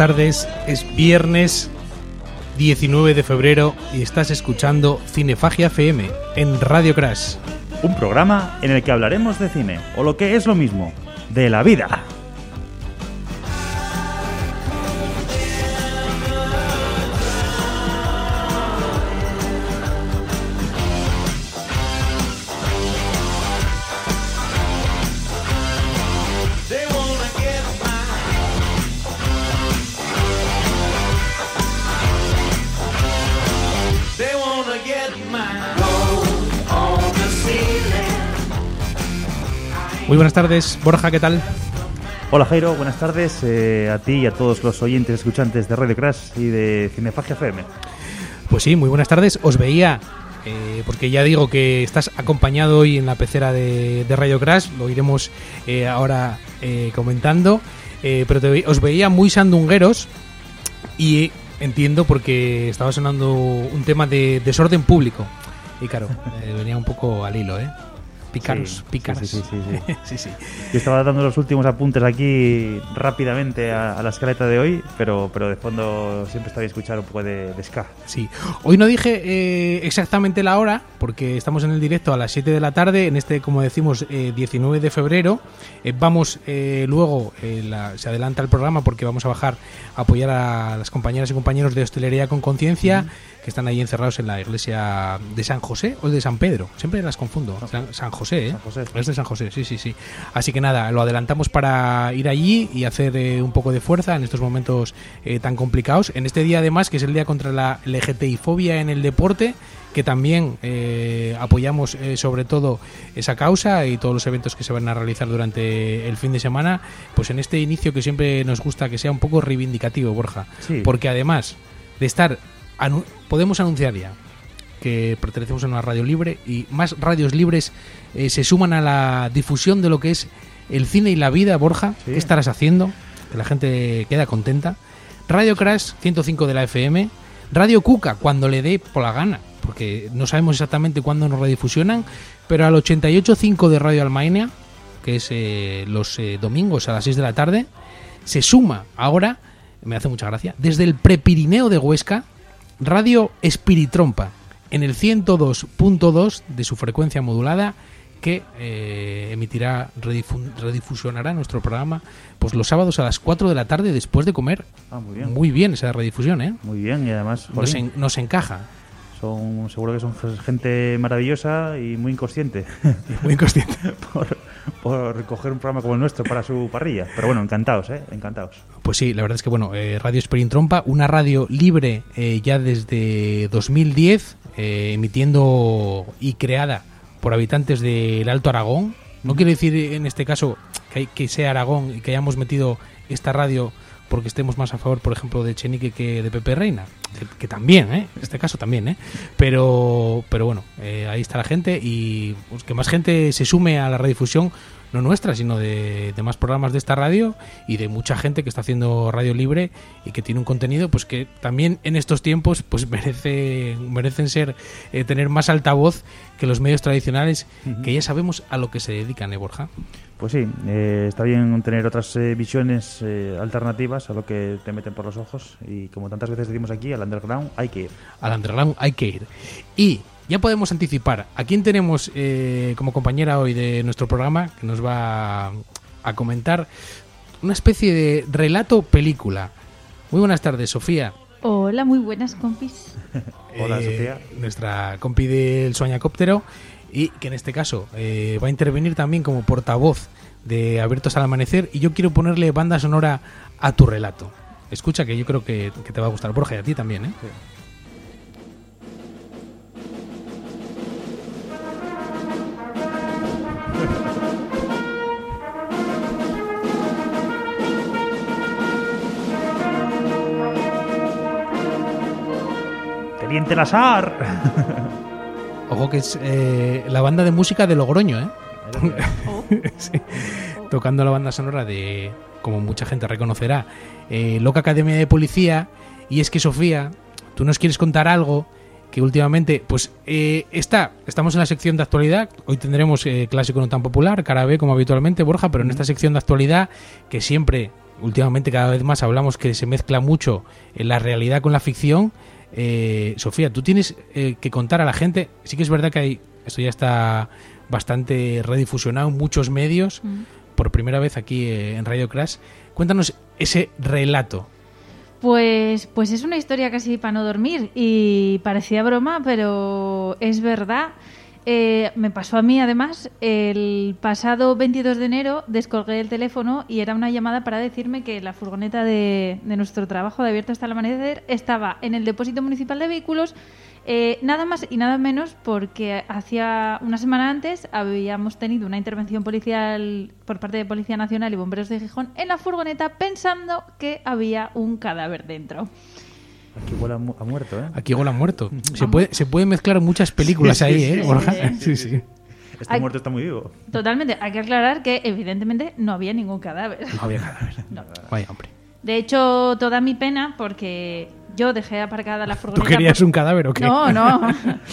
tardes, es viernes 19 de febrero y estás escuchando Cinefagia FM en Radio Crash. Un programa en el que hablaremos de cine, o lo que es lo mismo, de la vida. Muy buenas tardes, Borja, ¿qué tal? Hola Jairo, buenas tardes a ti y a todos los oyentes escuchantes de Radio Crash y de Cinefagia FM. Pues sí, muy buenas tardes. Os veía, porque ya digo que estás acompañado hoy en la pecera de Radio Crash, lo iremos ahora comentando, pero os veía muy sandungueros y entiendo porque estaba sonando un tema de desorden público y claro, venía un poco al hilo, Pícaros. Sí. Yo estaba dando los últimos apuntes aquí rápidamente a la escaleta de hoy, pero de fondo siempre está bien escuchar un poco de ska. Sí, hoy no dije exactamente la hora, porque estamos en el directo a las 7 de la tarde, en este, como decimos, 19 de febrero. Vamos luego, se adelanta el programa porque vamos a bajar a apoyar a las compañeras y compañeros de Hostelería con Conciencia, que están ahí encerrados en la iglesia de San José o de San Pedro. Siempre las confundo. San José, San José. Es de San José, sí. Así que nada, lo adelantamos para ir allí y hacer un poco de fuerza en estos momentos tan complicados. En este día, además, que es el día contra la LGTBI-fobia en el deporte, que también apoyamos sobre todo esa causa y todos los eventos que se van a realizar durante el fin de semana, pues en este inicio que siempre nos gusta que sea un poco reivindicativo, Borja. Sí. Porque además de estar... podemos anunciar ya que pertenecemos a una radio libre y más radios libres se suman a la difusión de lo que es el cine y la vida, Borja. Sí. ¿Qué estarás haciendo? Que la gente queda contenta. Radio Crash 105 de la FM, Radio Cuca cuando le dé por la gana, porque no sabemos exactamente cuándo nos redifusionan, pero al 88.5 de Radio Almaina, que es los domingos a las 6 de la tarde, se suma ahora, me hace mucha gracia, desde el Prepirineo de Huesca, Radio Espiritrompa, en el 102.2 de su frecuencia modulada, que redifusionará nuestro programa pues los sábados a las 4 de la tarde después de comer. Muy bien. Muy bien esa redifusión, Muy bien, y además nos encaja. Seguro que son gente maravillosa y muy inconsciente. Muy inconsciente. por coger un programa como el nuestro para su parrilla. Pero bueno, encantados. Pues sí, la verdad es que Radio Espiritrompa, una radio libre ya desde 2010, emitiendo y creada por habitantes del Alto Aragón. No quiere decir en este caso que sea Aragón y que hayamos metido esta radio porque estemos más a favor, por ejemplo, de Echenique que de Pepe Reina, que también, en este caso también, pero bueno, ahí está la gente y pues, que más gente se sume a la redifusión, no nuestra, sino de más programas de esta radio y de mucha gente que está haciendo radio libre y que tiene un contenido pues que también en estos tiempos pues merecen ser tener más altavoz que los medios tradicionales, que ya sabemos a lo que se dedican, Borja. Pues sí, está bien tener otras visiones alternativas a lo que te meten por los ojos y como tantas veces decimos aquí, al underground hay que ir. Al underground hay que ir. Y ya podemos anticipar a quién tenemos como compañera hoy de nuestro programa, que nos va a comentar una especie de relato película. Muy buenas tardes, Sofía. Hola, muy buenas, compis. Hola, Sofía. Nuestra compi del Soñacóptero, y que en este caso va a intervenir también como portavoz de Abiertos al Amanecer, y yo quiero ponerle banda sonora a tu relato. Escucha, que yo creo que te va a gustar, Borja, y a ti también, Sí. Teniente Lazar. Ojo que es la banda de música de Logroño, Sí. Tocando la banda sonora de, como mucha gente reconocerá, Loca Academia de Policía. Y es que, Sofía, tú nos quieres contar algo que últimamente, pues estamos en la sección de actualidad. Hoy tendremos Clásico no tan popular, cara B como habitualmente, Borja, pero en esta sección de actualidad que siempre últimamente cada vez más hablamos que se mezcla mucho la realidad con la ficción. Sofía, tú tienes que contar a la gente, sí que es verdad que esto ya está bastante redifusionado en muchos medios, por primera vez aquí en Radio Crash. Cuéntanos ese relato. Pues es una historia casi para no dormir y parecía broma, pero es verdad. Me pasó a mí, además, el pasado 22 de enero descolgué el teléfono y era una llamada para decirme que la furgoneta de nuestro trabajo de Abierto hasta el Amanecer estaba en el depósito municipal de vehículos, nada más y nada menos porque hacía una semana antes habíamos tenido una intervención policial por parte de Policía Nacional y Bomberos de Gijón en la furgoneta pensando que había un cadáver dentro. Aquí huele a muerto, ¿eh? Aquí huele a muerto. Se pueden mezclar muchas películas ahí, ¿eh? Sí. Este muerto está muy vivo. Totalmente. Hay que aclarar que, evidentemente, no había ningún cadáver. No había cadáver. No. Vaya, hombre. De hecho, toda mi pena, porque yo dejé aparcada la furgoneta... ¿Tú querías un cadáver o qué? No.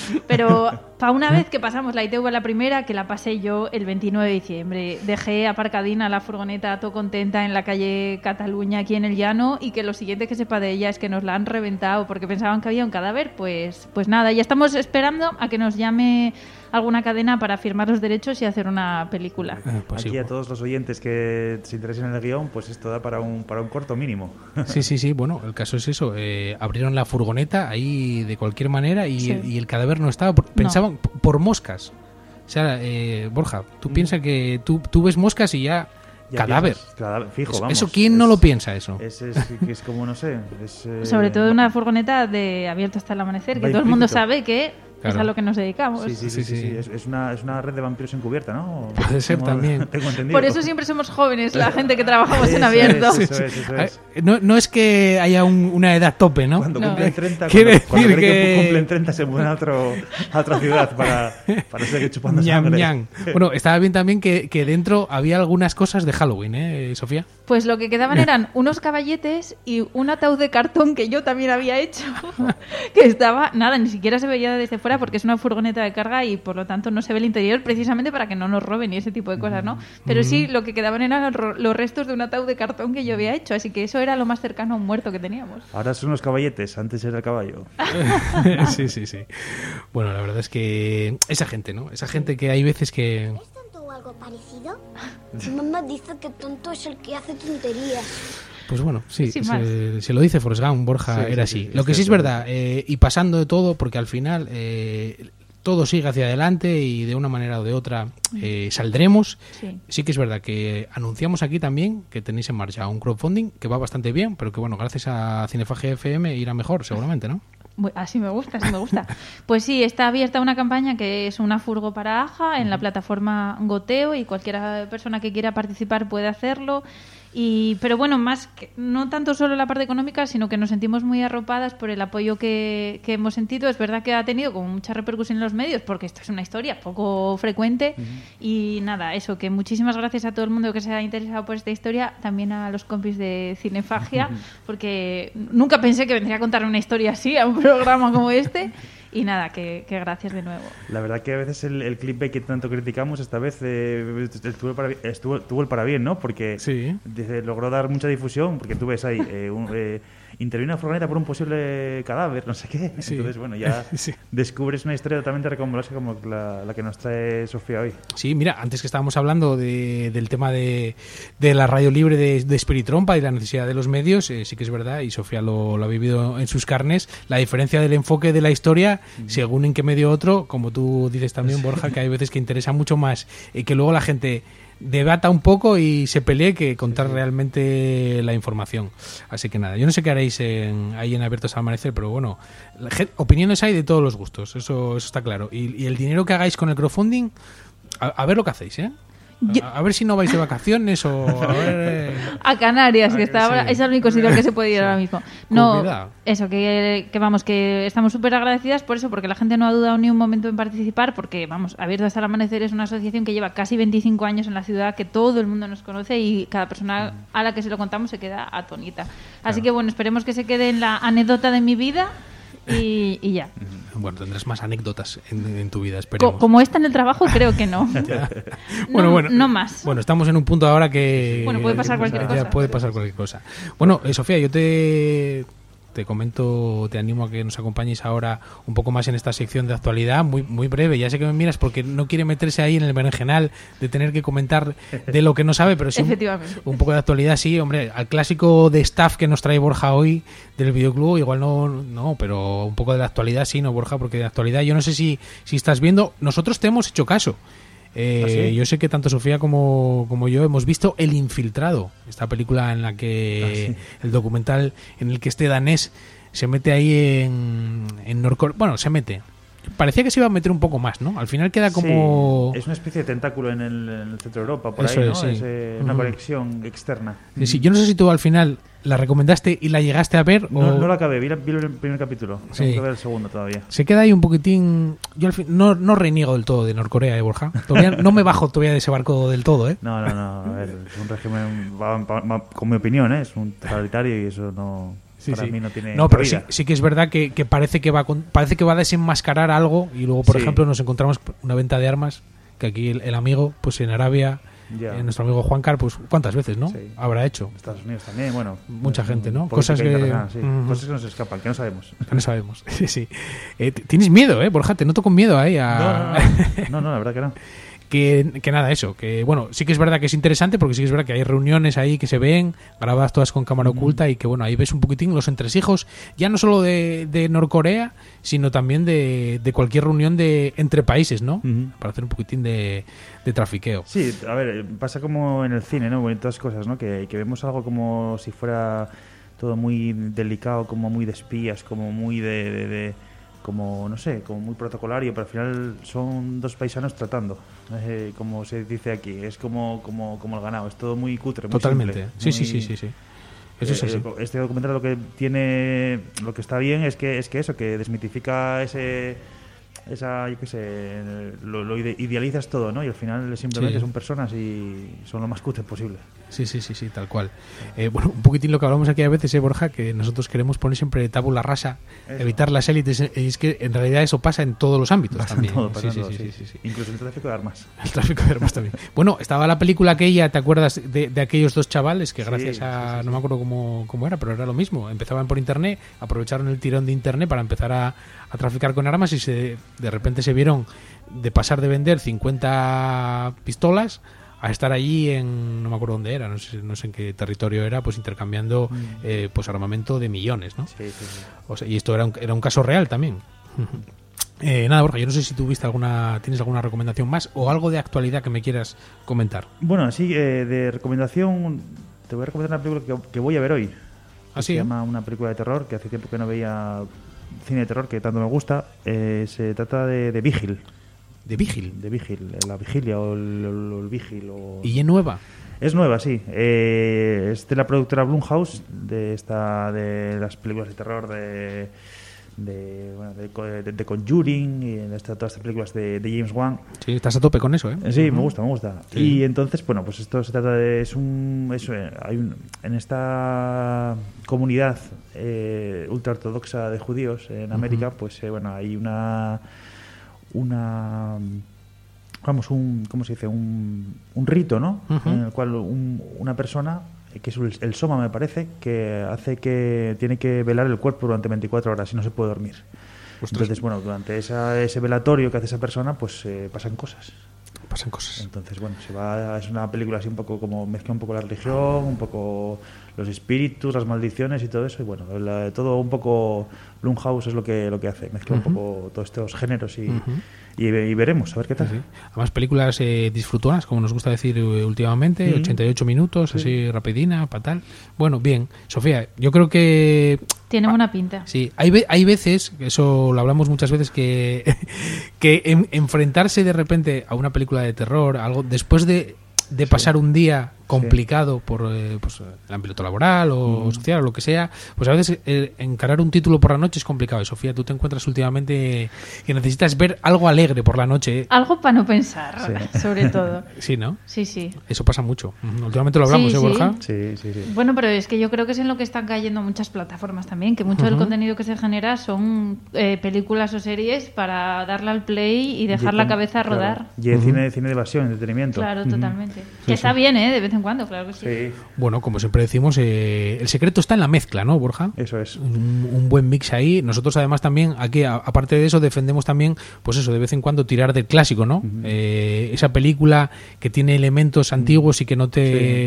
Pero para una vez que pasamos la ITV la primera, que la pasé yo el 29 de diciembre, dejé aparcadina la furgoneta todo contenta en la calle Cataluña, aquí en el Llano, y que lo siguiente que sepa de ella es que nos la han reventado porque pensaban que había un cadáver. Pues nada, ya estamos esperando a que nos llame alguna cadena para firmar los derechos y hacer una película. Pues aquí sí. A todos los oyentes que se interesen en el guión, pues esto da para un corto mínimo. Sí. Bueno, el caso es eso. Abrieron la furgoneta ahí de cualquier manera y el cadáver no estaba. Pensaban por moscas. O sea, Borja, tú piensas que tú ves moscas y ya cadáver. Fijo, vamos. ¿Eso quién no lo piensa, eso? Es como, no sé... Sobre todo una furgoneta de Abierto hasta el Amanecer, que todo el mundo sabe que es a lo que nos dedicamos. Sí. Es una red de vampiros encubierta, ¿no? Puede ser también. Tengo entendido. Por eso siempre somos jóvenes, la gente que trabajamos en Abierto. Eso es. No es que haya una edad tope, ¿no? Cuando cumplen 30, Quiere decir que cumplen 30 se mudan a otra ciudad para seguir chupando sangre. Ñam. Bueno, estaba bien también que dentro había algunas cosas de Halloween, ¿eh, Sofía? Pues lo que quedaban eran unos caballetes y un ataúd de cartón que yo también había hecho, que estaba, nada, ni siquiera se veía desde fuera porque es una furgoneta de carga y por lo tanto no se ve el interior precisamente para que no nos roben y ese tipo de cosas, ¿no? Pero sí, lo que quedaban eran los restos de un ataúd de cartón que yo había hecho, así que eso era lo más cercano a un muerto que teníamos. Ahora son los caballetes, antes era el caballo. Sí. Bueno, la verdad es que esa gente, ¿no? Esa gente que hay veces que... ¿Es tonto o algo parecido? Mi mamá dice que tonto es el que hace tonterías. Pues bueno, sí, Sin más. se lo dice Forrest Gump, Borja, era así. Lo que sí es verdad, y pasando de todo, porque al final todo sigue hacia adelante y de una manera o de otra saldremos. Sí que es verdad que anunciamos aquí también que tenéis en marcha un crowdfunding que va bastante bien, pero que bueno, gracias a Cinefagia FM irá mejor seguramente, ¿no? Así me gusta. Pues sí, está abierta una campaña que es una furgo para Aja en la plataforma Goteo y cualquier persona que quiera participar puede hacerlo. Pero bueno, más que, no tanto solo la parte económica, sino que nos sentimos muy arropadas por el apoyo que hemos sentido. Es verdad que ha tenido como mucha repercusión en los medios, porque esto es una historia poco frecuente. Y nada, eso, que muchísimas gracias a todo el mundo que se ha interesado por esta historia, también a los compis de Cinefagia, porque nunca pensé que vendría a contar una historia así a un programa como este. Y nada, que gracias de nuevo. La verdad que a veces el clickbait que tanto criticamos esta vez tuvo el para bien, ¿no? Porque logró dar mucha difusión, porque tú ves ahí interviene una furgoneta por un posible cadáver, no sé qué. Sí. Entonces, bueno, ya descubres una historia totalmente recomendable como la que nos trae Sofía hoy. Sí, mira, antes que estábamos hablando del tema de la radio libre de Spirit Trompa y la necesidad de los medios, sí que es verdad, y Sofía lo ha vivido en sus carnes, la diferencia del enfoque de la historia, según en qué medio otro, como tú dices también, Borja, que hay veces que interesa mucho más que luego la gente debata un poco y se pelee que contar realmente la información. Así que nada, yo no sé qué haréis ahí en Abiertos al Amanecer, pero bueno, opiniones hay de todos los gustos, eso está claro. Y el dinero que hagáis con el crowdfunding, a ver lo que hacéis, ¿eh? A ver si no vais de vacaciones o a ver... A Canarias, que está ahora, es el único sitio al que se puede ir ahora mismo. No, eso, que vamos, que estamos súper agradecidas por eso, porque la gente no ha dudado ni un momento en participar, porque vamos, Abierto hasta el Amanecer es una asociación que lleva casi 25 años en la ciudad, que todo el mundo nos conoce y cada persona a la que se lo contamos se queda atónita. Así que bueno, esperemos que se quede en la anécdota de mi vida y ya. Bueno, tendrás más anécdotas en tu vida, esperemos. Como esta en el trabajo, creo que no. Bueno, no más. Bueno, estamos en un punto ahora que... Bueno, puede pasar cualquier cosa. Puede pasar cualquier cosa. Bueno, Sofía, yo te comento, te animo a que nos acompañes ahora un poco más en esta sección de actualidad, muy, muy breve. Ya sé que me miras porque no quiere meterse ahí en el berenjenal de tener que comentar de lo que no sabe, pero sí efectivamente. Un poco de actualidad, sí, hombre, al clásico de staff que nos trae Borja hoy del videoclub, igual no, pero un poco de la actualidad sí, ¿no, Borja? Porque de actualidad yo no sé si estás viendo, nosotros te hemos hecho caso. ¿Sí? Yo sé que tanto Sofía como yo hemos visto El Infiltrado, esta película en la que el documental en el que este danés se mete ahí en Norcorea. Bueno, se mete. Parecía que se iba a meter un poco más, ¿no? Al final queda como... Sí, es una especie de tentáculo en el centro de Europa, por eso ahí, ¿no? Sí. Es una conexión externa. Sí, yo no sé si tú al final la recomendaste y la llegaste a ver o... No la acabé, vi el primer capítulo. Tengo que ver el segundo todavía. Se queda ahí un poquitín... Yo al fin no reniego del todo de Norcorea, Borja. Todavía no me bajo todavía de ese barco del todo, ¿eh? No. A ver, es un régimen, con mi opinión, es un totalitario y eso no... Para mí no tiene pero vida. sí que es verdad que parece que va a desenmascarar algo y luego, por ejemplo, nos encontramos una venta de armas que aquí el amigo, pues en Arabia, nuestro amigo Juancar, pues ¿cuántas veces, no? Sí. Habrá hecho. Estados Unidos también, bueno. Mucha gente, ¿no? Cosas que... Cosas que nos escapan, que no sabemos. Que no sabemos, sí. Tienes miedo, Borja, te noto con miedo ahí No, la verdad que no. Que nada, eso, que bueno, sí que es verdad que es interesante porque sí que es verdad que hay reuniones ahí que se ven, grabadas todas con cámara oculta y que bueno, ahí ves un poquitín los entresijos, ya no solo de Norcorea, sino también de cualquier reunión entre países, ¿no? Para hacer un poquitín de trafiqueo. Sí, a ver, pasa como en el cine, ¿no? En todas cosas, ¿no? Que vemos algo como si fuera todo muy delicado, como muy de espías, como muy como, no sé, como muy protocolario, pero al final son dos paisanos tratando, como se dice aquí, es como el ganado, es todo muy cutre, muy totalmente, simple, sí. Eso es así. Este documental lo que está bien es que eso, que desmitifica yo qué sé, lo idealizas todo, ¿no? Y al final simplemente son personas y son lo más cutres posible. Sí, tal cual. Bueno, un poquitín lo que hablamos aquí a veces, Borja, que nosotros queremos poner siempre tabula rasa, evitar las élites, y es que en realidad eso pasa en todos los ámbitos también. Sí. Incluso el tráfico de armas. El tráfico de armas también. Bueno, estaba la película aquella, ¿te acuerdas de aquellos dos chavales que gracias a... no me acuerdo cómo era, pero era lo mismo. Empezaban por internet, aprovecharon el tirón de internet para empezar a traficar con armas y de repente se vieron de pasar de vender 50 pistolas a estar allí no me acuerdo dónde era, no sé en qué territorio era, pues intercambiando pues armamento de millones, ¿no? Sí. O sea, y esto era un caso real también. Nada, Borja, yo no sé si tienes alguna recomendación más o algo de actualidad que me quieras comentar. Bueno, sí, de recomendación te voy a recomendar una película que voy a ver hoy. Se llama una película de terror que hace tiempo que no veía cine de terror, que tanto me gusta. Se trata de Vigil. ¿De Vigil? De Vigil, la vigilia o el vigil. ¿Y es nueva? Es nueva, sí. Es de la productora Blumhouse, de las películas de terror de Conjuring y de todas estas películas de James Wan. Sí, estás a tope con eso, ¿eh? Sí, me gusta. Sí. Y entonces, bueno, pues esto se trata de... en esta comunidad ultraortodoxa de judíos en América, pues hay ¿cómo se dice? Un rito, ¿no? En el cual una persona, que es el soma, me parece, que hace que tiene que velar el cuerpo durante 24 horas y no se puede dormir. Entonces, bueno, durante ese velatorio que hace esa persona, pues pasan cosas. Entonces, bueno, es una película así un poco como mezcla un poco la religión, un poco los espíritus, las maldiciones y todo eso, y bueno, todo un poco Blumhouse es lo que hace, mezcla un poco todos estos géneros y veremos, a ver qué tal. Sí. Además, películas disfrutonas, como nos gusta decir últimamente, 88 minutos, así rapidina, fatal. Bueno, bien, Sofía, yo creo que... Tiene buena pinta. Sí, hay veces, eso lo hablamos muchas veces, que enfrentarse de repente a una película de terror, algo después de pasar un día complicado por pues, el ámbito laboral o social o lo que sea, pues a veces encarar un título por la noche es complicado. Y Sofía, tú te encuentras últimamente que necesitas ver algo alegre por la noche. Algo para no pensar, sobre todo. Sí, ¿no? Sí, sí. Eso pasa mucho. Últimamente lo hablamos, Borja? Sí. Bueno, pero es que yo creo que es en lo que están cayendo muchas plataformas también, que mucho del contenido que se genera son películas o series para darle al play y dejar la cabeza rodar. Y el cine de evasión, entretenimiento. Claro, totalmente. Que está bien, de vez en cuando, claro que sí. Bueno, como siempre decimos, el secreto está en la mezcla, ¿no, Borja? Eso es. Un buen mix ahí. Nosotros además también, aquí, aparte de eso, defendemos también, pues eso, de vez en cuando tirar del clásico, ¿no? Esa película que tiene elementos antiguos y que no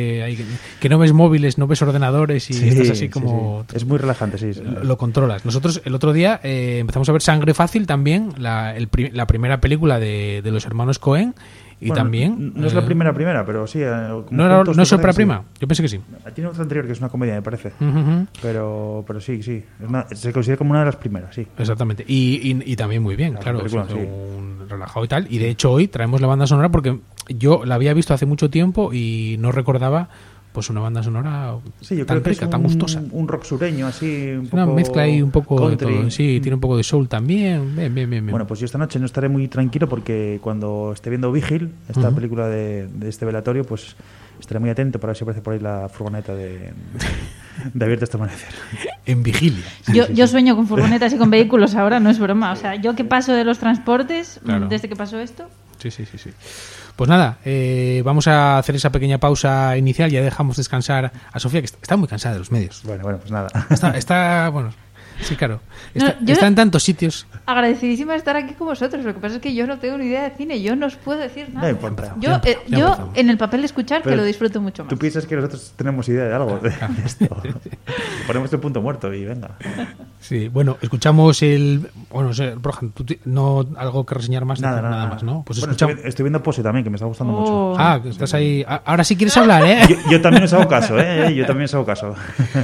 que no ves móviles, no ves ordenadores y estás así como... Es muy relajante, sí. Lo controlas. Nosotros el otro día empezamos a ver Sangre Fácil también, la primera película de los hermanos Coen. Y bueno, también... No es la primera, pero sí. No es otra prima. Yo pensé que sí. Tiene otra anterior que es una comedia, me parece. Pero sí. Se considera como una de las primeras, sí. Exactamente. Y también muy bien, claro. Un relajado y tal. Y de hecho hoy traemos la banda sonora porque yo la había visto hace mucho tiempo y no recordaba pues una banda sonora tan rica, tan gustosa. Un rock sureño, así, un poco una mezcla ahí un poco country. De todo. Sí, tiene un poco de soul también. Bien. Bueno, pues yo esta noche no estaré muy tranquilo porque cuando esté viendo Vigil, esta película de este velatorio, pues estaré muy atento para ver si aparece por ahí la furgoneta de Abierto hasta Amanecer. En vigilia. Yo sueño con furgonetas y con vehículos ahora, no es broma. O sea, yo que paso de los transportes, desde que pasó esto... Sí. Pues nada, vamos a hacer esa pequeña pausa inicial. Ya dejamos descansar a Sofía, que está muy cansada de los medios. Bueno, pues nada. Está bueno, sí, claro. Está en tantos sitios. Agradecidísima de estar aquí con vosotros. Lo que pasa es que yo no tengo ni idea de cine. Yo no os puedo decir nada. No importa. Yo en el papel de escuchar, pero que lo disfruto mucho más. Tú piensas que nosotros tenemos idea de algo de esto. Ponemos el punto muerto y venga. Sí, bueno, escuchamos el... Bueno, no sé, Rohan, ¿tú no algo que reseñar más? Nada más, ¿no? Pues bueno, estoy viendo Pose también, que me está gustando mucho. Que estás ahí... Ahora sí quieres hablar, ¿eh? Yo también os hago caso, ¿eh? Yo también os hago caso.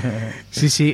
Sí.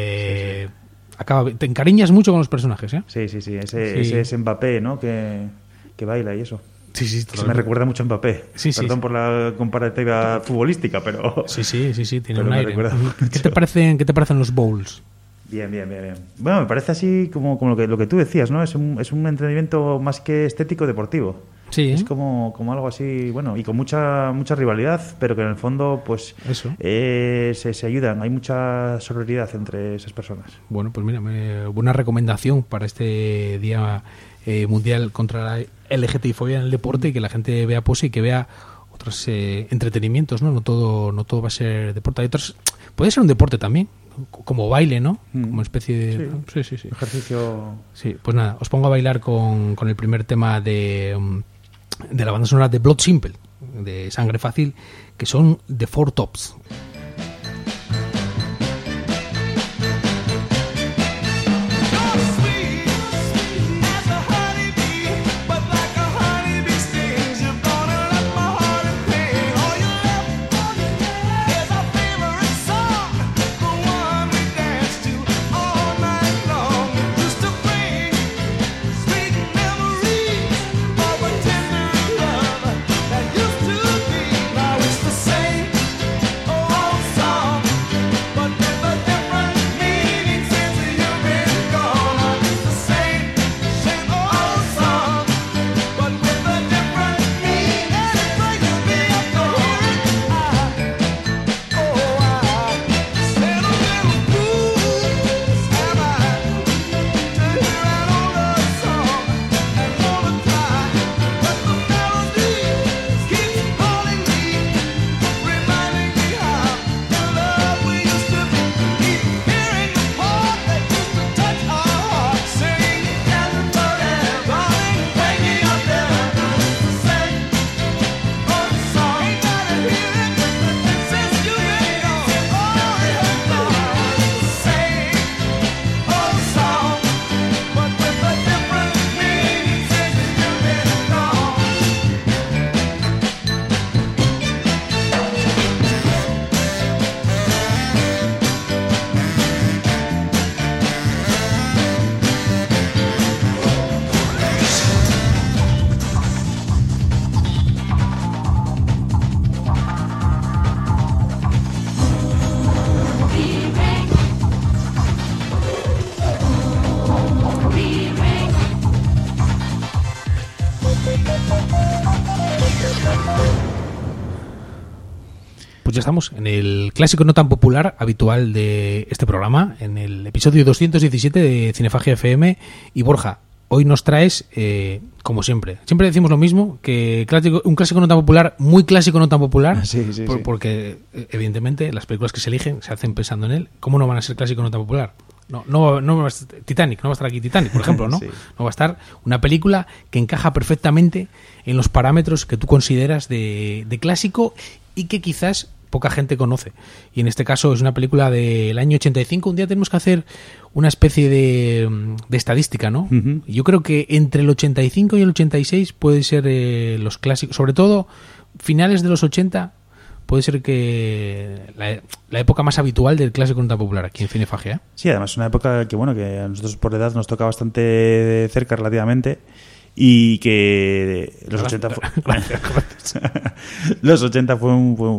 Te encariñas mucho con los personajes, ¿eh? Sí. Ese Mbappé, ¿no? Que baila y eso. Sí, se me recuerda mucho a Mbappé. Perdón por la comparativa futbolística, pero... Sí, tiene un aire. ¿Qué te parecen los bowls? Bien. Bueno, me parece así como lo que tú decías, ¿no? Es un entretenimiento más que estético deportivo. Sí. Es como algo así, bueno, y con mucha rivalidad, pero que en el fondo, pues, se ayudan. Hay mucha sororidad entre esas personas. Bueno, pues mira, buena recomendación para este Día Mundial contra la LGTBI-fobia en el deporte, y que la gente vea Pose y que vea otros entretenimientos, ¿no? No todo va a ser deporte. Hay otros, puede ser un deporte también, como baile, ¿no? Como especie de... Sí. Ejercicio... Sí, pues nada, os pongo a bailar con el primer tema de la banda sonora de Blood Simple, de Sangre Fácil, que son The Four Tops. Oh pues ya estamos en el clásico no tan popular habitual de este programa, en el episodio 217 de Cinefagia FM. Y Borja, hoy nos traes, como siempre decimos lo mismo, que un clásico no tan popular, muy clásico no tan popular, sí. Porque evidentemente las películas que se eligen se hacen pensando en él. ¿Cómo no van a ser clásico no tan popular? No, Titanic, no va a estar aquí Titanic, por ejemplo, ¿no? Sí. No va a estar una película que encaja perfectamente en los parámetros que tú consideras de clásico y que quizás poca gente conoce. Y en este caso es una película del año 85. Un día tenemos que hacer una especie de estadística, ¿no? Uh-huh. Yo creo que entre el 85 y el 86 puede ser los clásicos, sobre todo finales de los 80, puede ser que la época más habitual del clásico no tan popular aquí en Cinefagia. Sí, además es una época que a nosotros por edad nos toca bastante cerca relativamente. Y que los 80 los 80 fue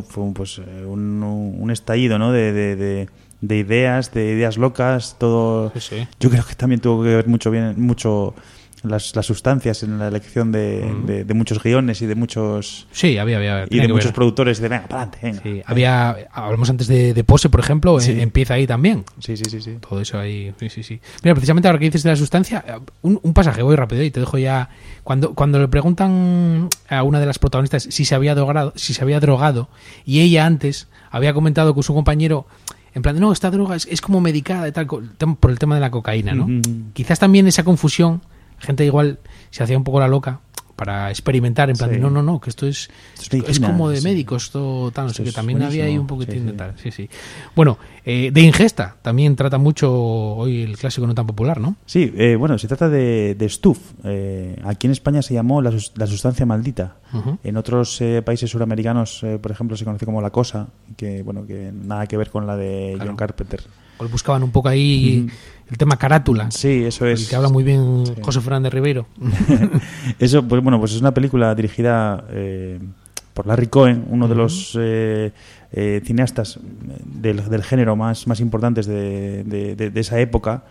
un estallido, ¿no? de ideas locas, todo. Sí. Yo creo que también tuvo que ver mucho las sustancias en la elección de muchos guiones y de muchos. Sí, había y de muchos productores de venga, para adelante, venga. Sí, hablamos antes de Pose, por ejemplo, sí. Empieza ahí también. Sí. Todo eso ahí, sí. Mira, precisamente ahora que dices de la sustancia, un pasaje, voy rápido y te dejo ya. Cuando le preguntan a una de las protagonistas si se había drogado, y ella antes había comentado con su compañero, en plan, no, esta droga es como medicada y tal, por el tema de la cocaína, ¿no? Mm-hmm. Quizás también esa confusión, gente igual se hacía un poco la loca para experimentar, en plan, no, que esto es como de médicos, esto tal, no sé, que también había ahí un poquitín de tal. Sí. Bueno, de ingesta también trata mucho hoy el clásico no tan popular, ¿no? Sí, se trata de Stuf. Aquí en España se llamó la sustancia maldita. Uh-huh. En otros países suramericanos, por ejemplo, se conoce como La Cosa, que nada que ver con la de John Carpenter. O buscaban un poco ahí el tema carátula. Sí, eso es. El que habla muy bien José Fernández Ribeiro. Eso, pues es una película dirigida por Larry Cohen, uno de los cineastas del género más importantes de esa época.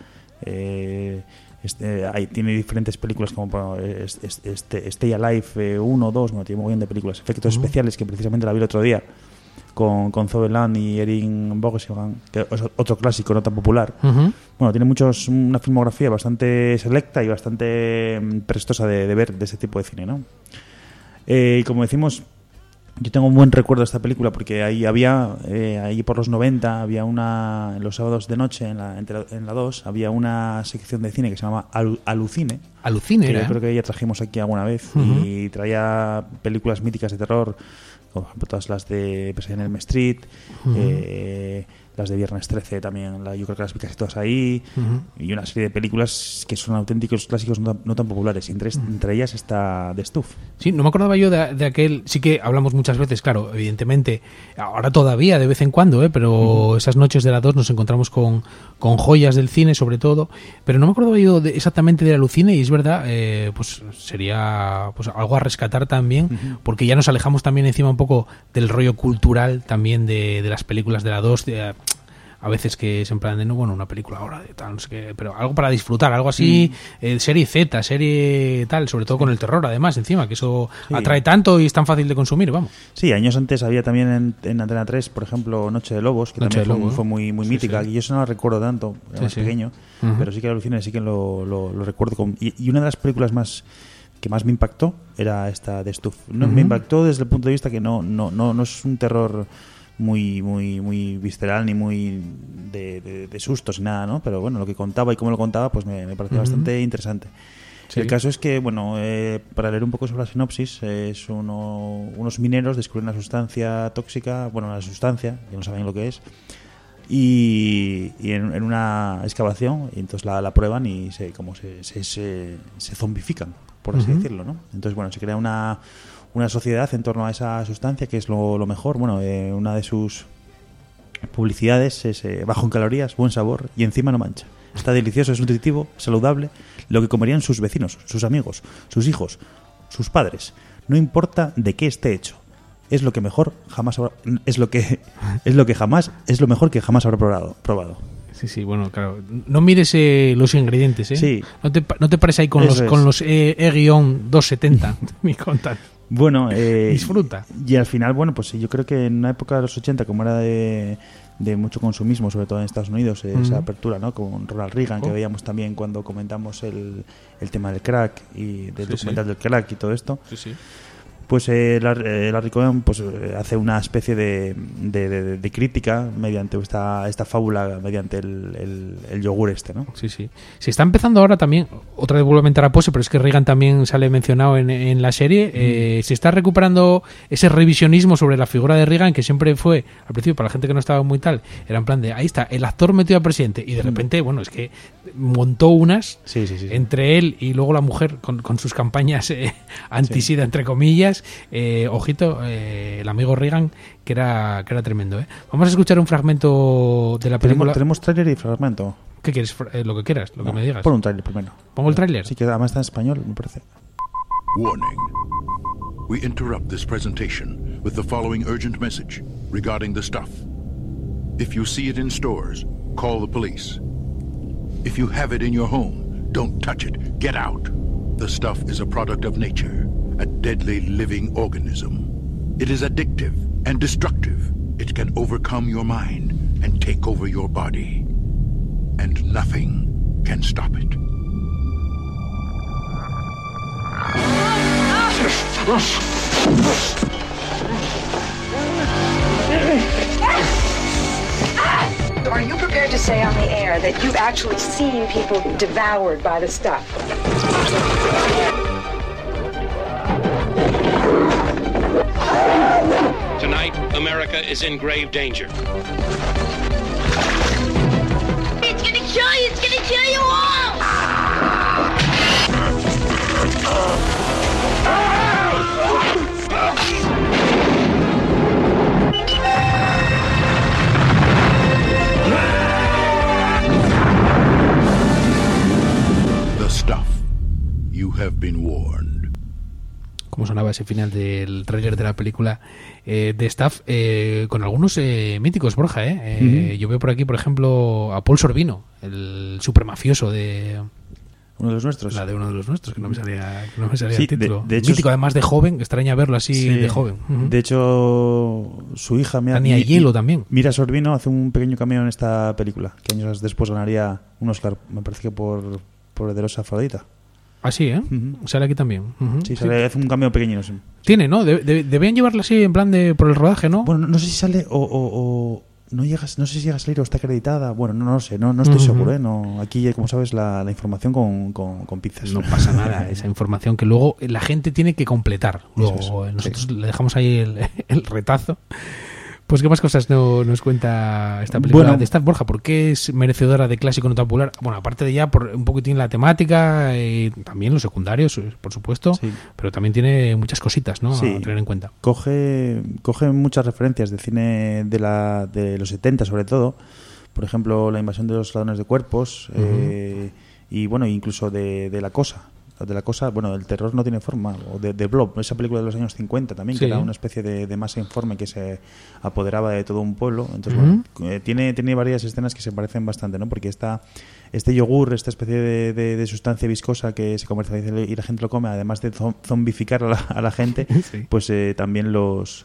Tiene diferentes películas como Stay Alive 1, 2, tiene un montón de películas, efectos especiales, que precisamente la vi el otro día con Zoe Land y Erin Bogosian, que es otro clásico no tan popular. Uh-huh. Bueno, tiene una filmografía bastante selecta y bastante prestosa de ver de ese tipo de cine, ¿no? Y como decimos, yo tengo un buen recuerdo de esta película porque ahí por los 90 había en los sábados de noche en la 2 había una sección de cine que se llama Alucine. Alucine, que yo creo que ya trajimos aquí alguna vez. Uh-huh. Y traía películas míticas de terror, como por ejemplo todas las de Pesadilla en Elm Street, uh-huh. Las de Viernes 13 también, yo creo que las vi casi todas ahí, uh-huh. Y una serie de películas que son auténticos clásicos no tan populares, entre ellas está The Stuff. Sí, no me acordaba yo de aquel, sí que hablamos muchas veces, claro, evidentemente, ahora todavía de vez en cuando, pero uh-huh. Esas noches de la 2 nos encontramos con joyas del cine sobre todo, pero no me acordaba yo exactamente de Alucine, y es verdad, pues sería pues algo a rescatar también, uh-huh. Porque ya nos alejamos también encima un poco del rollo cultural también de las películas de la 2, a veces que es en plan de, no, bueno, una película ahora de tal, no sé qué, pero algo para disfrutar, algo así, serie Z, serie tal, sobre todo con el terror, además, encima, que eso atrae tanto y es tan fácil de consumir, vamos. Sí, años antes había también en Antena 3, por ejemplo, Noche de Lobos, que Noche también de fue muy mítica, y yo eso no lo recuerdo tanto, era más pequeño, uh-huh. Pero sí que Alucine sí que lo recuerdo. Y una de las películas que más me impactó era esta de Stuff. No, uh-huh. Me impactó desde el punto de vista que no es un terror muy visceral ni muy de sustos ni nada, ¿no? Pero bueno, lo que contaba y cómo lo contaba pues me pareció uh-huh. bastante interesante. Sí. El caso es que, bueno, para leer un poco sobre la sinopsis, es unos mineros descubren una sustancia tóxica, una sustancia, que no saben lo que es, y en una excavación, y entonces la prueban y se zombifican, por así uh-huh. decirlo, ¿no? Entonces, bueno, se crea una sociedad en torno a esa sustancia, que es lo mejor. Una de sus publicidades es bajo en calorías, buen sabor y encima no mancha. Está delicioso, es nutritivo, saludable, lo que comerían sus vecinos, sus amigos, sus hijos, sus padres. No importa de qué esté hecho. Es lo mejor que jamás habrá probado. Sí, bueno, claro. No mires los ingredientes, ¿eh? Sí. No te pares ahí con los E-270. Me contan. Bueno, disfruta. Y al final, bueno, pues yo creo que en una época de los 80, como era de mucho consumismo, sobre todo en Estados Unidos, esa apertura, ¿no? Con Ronald Reagan, que veíamos también cuando comentamos el tema del crack y del documental del crack y todo esto. Sí. Pues Larry Cohen pues hace una especie de crítica mediante esta fábula, mediante el yogur ¿no? Sí. Se está empezando ahora también, otra vez vuelvo a mentar a Pose, pero es que Reagan también sale mencionado en la serie, se está recuperando ese revisionismo sobre la figura de Reagan, que siempre fue, al principio, para la gente que no estaba muy tal, era en plan de, ahí está, el actor metido a presidente, y de repente, bueno, es que montó unas entre él y luego la mujer con sus campañas anti-sida, entre comillas. Ojito, el amigo Reagan, que era tremendo, ¿eh? Vamos a escuchar un fragmento de la película. Tenemos tráiler y fragmento. ¿Qué quieres? Lo que quieras, lo que me digas. Pon un tráiler primero. ¿Pongo el tráiler? Sí, que además está en español, me parece. Warning. We interrupt this presentation with the following urgent message regarding the stuff. If you see it in stores, call the police. If you have it in your home, don't touch it. Get out. The stuff is a product of nature. A deadly living organism. It is addictive and destructive. It can overcome your mind and take over your body. And nothing can stop it. Are you prepared to say on the air that you've actually seen people devoured by the stuff? Tonight, America is in grave danger. It's gonna kill you! It's gonna kill you all! The stuff. You have been warned. Como sonaba ese final del tráiler de la película de Staff, con algunos míticos, Borja, Yo veo por aquí, por ejemplo, a Paul Sorvino, el supermafioso de... Uno de los nuestros. La de uno de los nuestros, que no me salía sí, el título. De hecho, mítico, además de joven, extraña verlo así de joven. De hecho, su hija... Tania Hielo también. Mira Sorvino hace un pequeño cameo en esta película, que años después ganaría un Oscar, me parece que por De los Afrodita. Ah, sí, ¿eh? Sale aquí también. Sí, sale, hace un cambio pequeño, no sé. Tiene, ¿no? Debían llevarla así en plan de por el rodaje, ¿no? Bueno, no sé si sale o no sé si llega a salir o está acreditada. Bueno, no lo sé, no estoy seguro, ¿eh? No, aquí, como sabes, la información con pinzas. No pasa nada, esa información que luego la gente tiene que completar. Luego nosotros le dejamos ahí el retazo. Pues, ¿qué más cosas nos cuenta esta película de Staff, Borja? ¿Por qué es merecedora de clásico no popular? Bueno, aparte de ya por un poquitín la temática, también los secundarios, por supuesto, pero también tiene muchas cositas, ¿no? Sí. A tener en cuenta. Coge muchas referencias de cine de los 70, sobre todo. Por ejemplo, La invasión de los ladrones de cuerpos, y bueno, incluso de La cosa. De La cosa, bueno, El terror no tiene forma, o de Blob, esa película de los años 50 también, que era una especie de masa informe que se apoderaba de todo un pueblo. Entonces, bueno, tiene varias escenas que se parecen bastante, ¿no? Porque este yogur, esta especie de sustancia viscosa que se comercializa y la gente lo come, además de zombificar a la gente, pues también los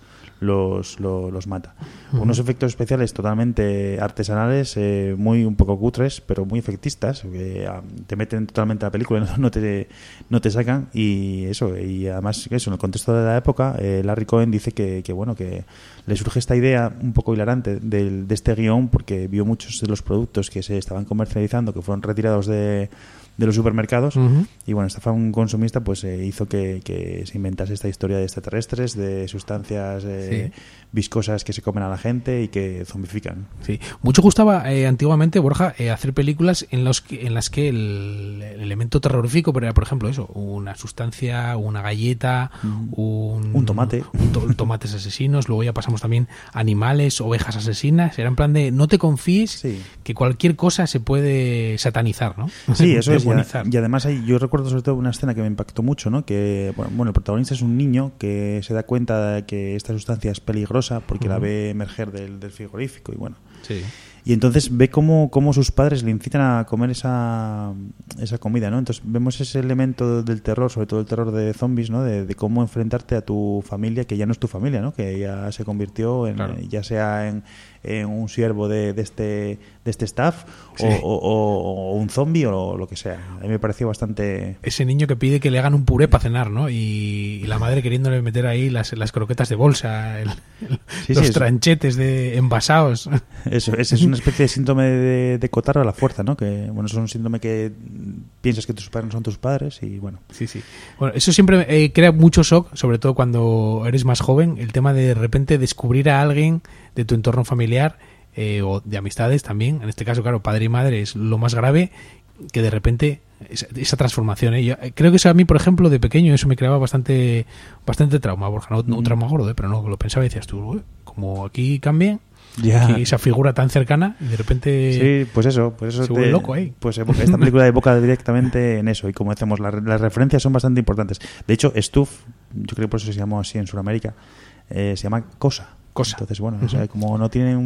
mata. Unos efectos especiales totalmente artesanales, un poco cutres, pero muy efectistas, que te meten totalmente a la película, no te sacan, y además eso, en el contexto de la época, Larry Cohen dice que le surge esta idea un poco hilarante de este guión, porque vio muchos de los productos que se estaban comercializando que fueron retirados de los supermercados, y bueno, esta fama consumista pues hizo que se inventase esta historia de extraterrestres, de sustancias viscosas que se comen a la gente y que zombifican. Sí, mucho gustaba antiguamente, Borja, hacer películas en las que el elemento terrorífico, pero era, por ejemplo, eso, una sustancia, una galleta, un tomate, tomates asesinos. Luego ya pasamos también animales, ovejas asesinas. Era en plan de no te confíes que cualquier cosa se puede satanizar, ¿no? Sí, eso es. Y además yo recuerdo sobre todo una escena que me impactó mucho, ¿no? Que bueno, el protagonista es un niño que se da cuenta de que esta sustancia es peligrosa porque la ve emerger del frigorífico, y bueno. Sí. Y entonces ve cómo sus padres le incitan a comer esa comida, ¿no? Entonces vemos ese elemento del terror, sobre todo el terror de zombies, ¿no? De cómo enfrentarte a tu familia, que ya no es tu familia, ¿no? Que ya se convirtió en, ya sea en un siervo de este staff o un zombie o lo que sea. A mí me pareció bastante... Ese niño que pide que le hagan un puré para cenar, ¿no? Y la madre queriéndole meter ahí las croquetas de bolsa, los tranchetes envasados. Eso, es una especie de síndrome de cotarro a la fuerza, ¿no? Que, bueno, es un síndrome que piensas que tus padres no son tus padres y, bueno... Sí. Bueno, eso siempre crea mucho shock, sobre todo cuando eres más joven, el tema de repente descubrir a alguien de tu entorno familiar o de amistades también. En este caso, claro, padre y madre es lo más grave, que de repente esa transformación. Yo creo que eso a mí, por ejemplo, de pequeño, eso me creaba bastante trauma, Borja. No un trauma gordo, pero no, lo pensaba y decías tú, como aquí cambian, aquí esa figura tan cercana y de repente sí, pues eso se vuelve loco ahí. Pues esta película evoca directamente en eso, y como decimos, las referencias son bastante importantes. De hecho, Stuff, yo creo que por eso se llamó así en Sudamérica, se llama Cosa. Entonces, bueno, o sea, como no tiene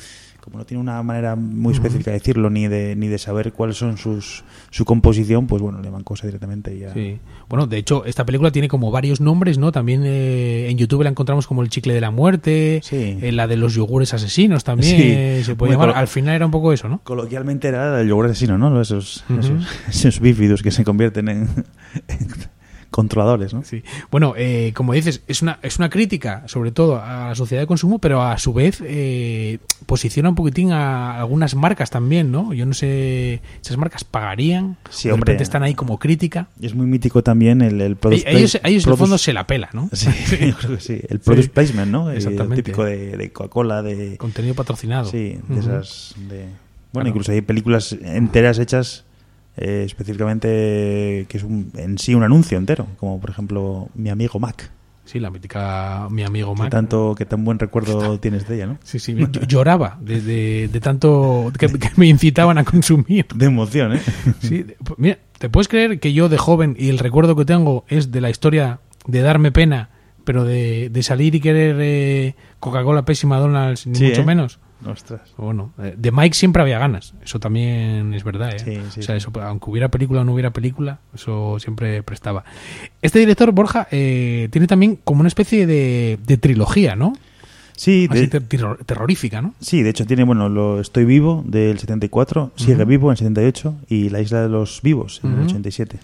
una manera muy específica de decirlo ni de saber cuáles son su composición, pues bueno, le llaman Cosa directamente y ya. Sí. Bueno, de hecho, esta película tiene como varios nombres, ¿no? También en YouTube la encontramos como El chicle de la muerte, la de los yogures asesinos también, se puede llamar. Al final era un poco eso, ¿no? Coloquialmente era el yogur asesino, ¿no? Esos bífidos que se convierten en controladores, ¿no? Sí. Bueno, como dices, es una crítica sobre todo a la sociedad de consumo, pero a su vez posiciona un poquitín a algunas marcas también, ¿no? Yo no sé, esas marcas pagarían, sí, de repente están ahí como crítica. Y es muy mítico también el product ellos en el fondo se la pela, ¿no? Sí, yo creo que sí. El product placement, ¿no? Exactamente. El típico de Coca-Cola, de contenido patrocinado. Sí, de esas bueno, incluso hay películas enteras hechas específicamente que es en sí un anuncio entero, como por ejemplo Mi amigo Mac. Sí, la mítica Mi amigo Mac. Que tan buen recuerdo tienes de ella, ¿no? Sí, yo lloraba de tanto que me incitaban a consumir. De emoción, ¿eh? Sí, mira, ¿te puedes creer que yo de joven y el recuerdo que tengo es de la historia de darme pena, pero de salir y querer Coca-Cola, Pepsi, McDonald's, ni mucho menos? Ostras. Bueno, de Mike siempre había ganas, eso también es verdad, ¿eh? Sí. O sea, eso, aunque hubiera película o no hubiera película, eso siempre prestaba. Este director, Borja, tiene también como una especie de trilogía, ¿no? Sí, así terrorífica, ¿no? Sí, de hecho tiene, lo Estoy vivo del 74, Sigue vivo en el 78 y La isla de los vivos en el 87.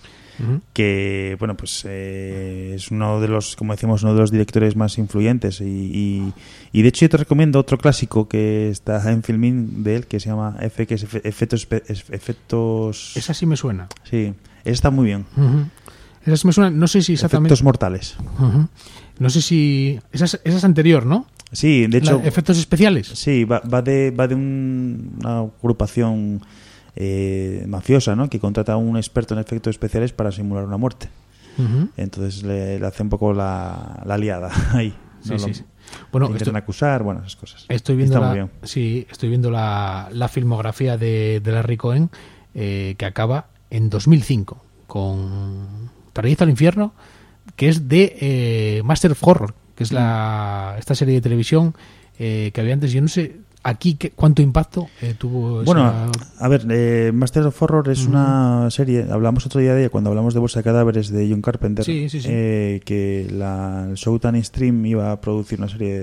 Que bueno, pues es uno de los, como decimos, uno de los directores más influyentes y de hecho yo te recomiendo otro clásico que está en Filmin de él, que se llama Efectos. Esa sí me suena. Sí, esa está muy bien. Esa sí me suena, no sé si exactamente. Efectos mortales. No sé si esa es anterior, ¿no? Sí, de hecho. ¿Efectos especiales? Sí, va de una agrupación mafiosa, ¿no? Que contrata a un experto en efectos especiales para simular una muerte. Entonces le hace un poco la liada ahí. ¿no? Sí. Bueno, intentan acusar, bueno, esas cosas. Estoy viendo la filmografía de Larry Cohen, que acaba en 2005 con Trayecto al infierno, que es de Master of Horror, que es esta serie de televisión que había antes. Yo no sé aquí cuánto impacto tuvo. Bueno, a ver, Master of Horror es una serie, hablamos otro día de ella cuando hablamos de Bolsa de Cadáveres de John Carpenter, sí. Que el Showtime Stream iba a producir una serie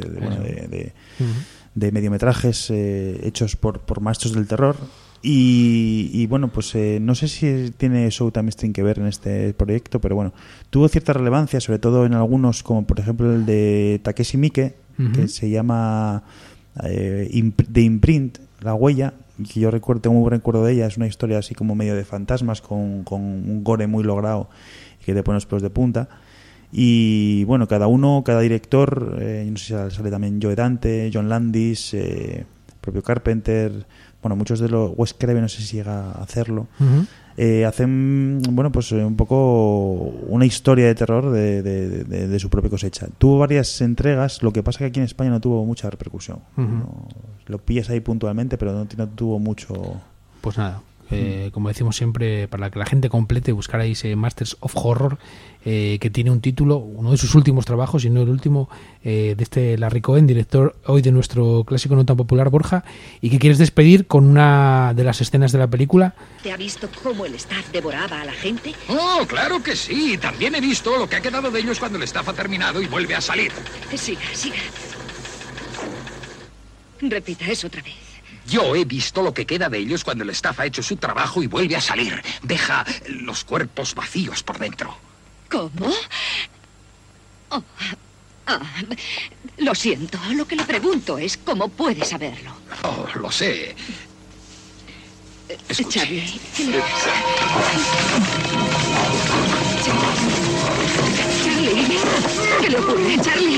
de mediometrajes hechos por maestros del terror. Y bueno, pues no sé si tiene Showtime Stream que ver en este proyecto, pero bueno, tuvo cierta relevancia, sobre todo en algunos, como por ejemplo el de Takeshi Miike, que se llama The Imprint, La Huella, que yo tengo un buen recuerdo de ella. Es una historia así como medio de fantasmas con un gore muy logrado y que te pone los pelos de punta. Y bueno, cada director, no sé si sale también Joe Dante, John Landis, propio Carpenter, bueno, muchos de los, Wes Craven no sé si llega a hacerlo, hacen, bueno, pues un poco una historia de terror de su propia cosecha. Tuvo varias entregas, lo que pasa que aquí en España no tuvo mucha repercusión. Lo pillas ahí puntualmente, pero no tuvo mucho. Pues nada, como decimos siempre, para que la gente complete, buscarais Masters of Horror, que tiene un título, uno de sus últimos trabajos, y no el último, de este Larry Cohen, director hoy de nuestro clásico no tan popular, Borja, y que quieres despedir con una de las escenas de la película. ¿Te ha visto cómo el staff devoraba a la gente? Oh, claro que sí. También he visto lo que ha quedado de ellos cuando el staff ha terminado y vuelve a salir. Siga. Repita eso otra vez. Yo he visto lo que queda de ellos cuando el staff ha hecho su trabajo y vuelve a salir. Deja los cuerpos vacíos por dentro. ¿Cómo? Lo siento. Lo que le pregunto es cómo puede saberlo. Oh, lo sé. Escuche. Charlie, ¿qué le pasa? Charlie, ¿qué le ocurre, Charlie?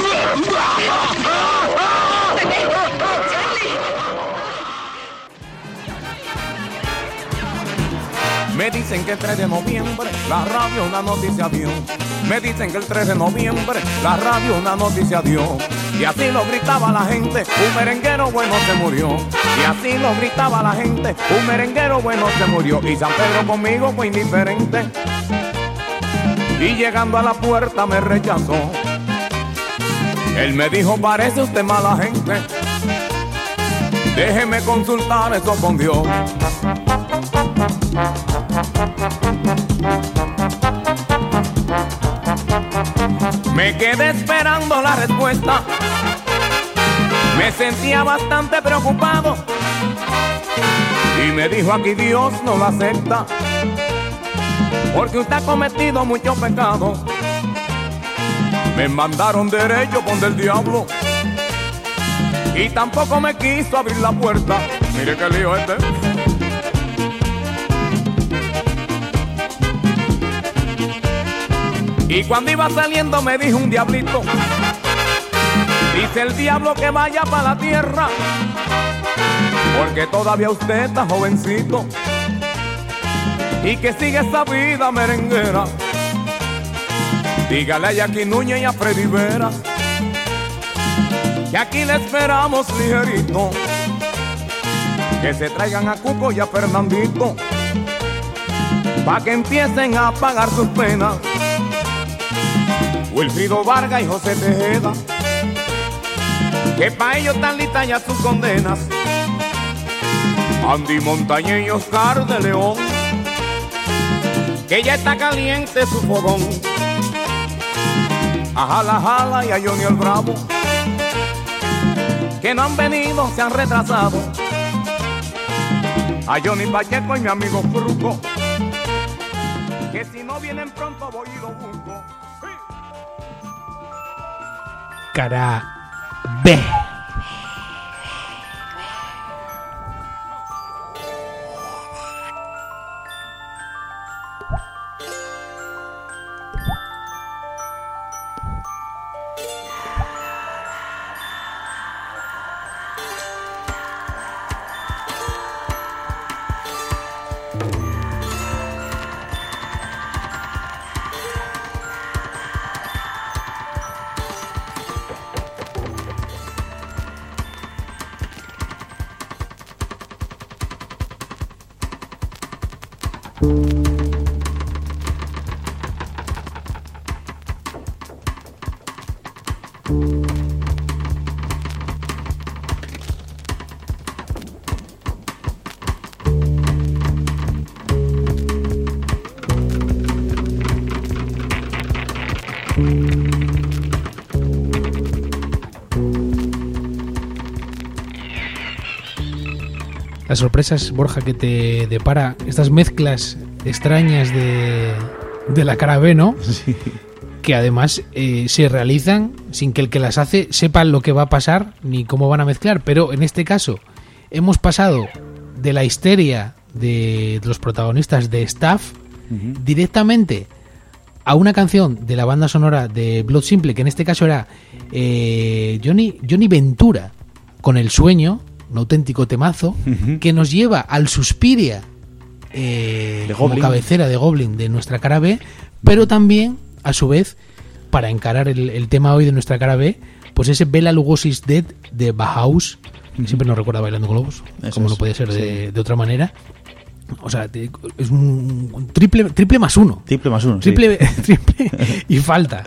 Me dicen que el 3 de noviembre la radio una noticia dio. Me dicen que el 3 de noviembre la radio una noticia dio. Y así lo gritaba la gente, un merenguero bueno se murió. Y así lo gritaba la gente, un merenguero bueno se murió. Y San Pedro conmigo fue indiferente. Y llegando a la puerta me rechazó. Él me dijo, parece usted mala gente. Déjeme consultar eso con Dios. Me quedé esperando la respuesta. Me sentía bastante preocupado. Y me dijo, aquí Dios no lo acepta, porque usted ha cometido mucho pecado. Me mandaron derecho con del diablo. Y tampoco me quiso abrir la puerta. Mire qué lío este. Y cuando iba saliendo me dijo un diablito, dice el diablo que vaya para la tierra, porque todavía usted está jovencito, y que sigue esa vida merenguera. Dígale a Jackie Núñez y a Freddy Vera que aquí le esperamos ligerito, que se traigan a Cuco y a Fernandito, pa' que empiecen a pagar sus penas. Wilfrido Vargas y José Tejeda, que pa' ellos están listas ya sus condenas. Andy Montañez y Oscar de León, que ya está caliente su fogón. A Jala Jala y a Johnny el Bravo, que no han venido, se han retrasado. A Johnny Pacheco y mi amigo Fruco, que si no vienen pronto voy y lo busco. Cara B. Las sorpresas, Borja, que te depara estas mezclas extrañas de la cara B, ¿no? Sí. Que además se realizan sin que el que las hace sepa lo que va a pasar ni cómo van a mezclar, pero en este caso hemos pasado de la histeria de los protagonistas de Staff directamente a una canción de la banda sonora de Blood Simple, que en este caso era Johnny Ventura con El Sueño, un auténtico temazo, que nos lleva al Suspiria como cabecera de Goblin de nuestra cara B, pero también, a su vez, para encarar el tema hoy de nuestra cara B, pues ese Bela Lugosi's Dead de Bauhaus, que siempre nos recuerda Bailando Globos, como no puede ser de otra manera, O sea, es un triple más uno. Triple más uno, triple y falta.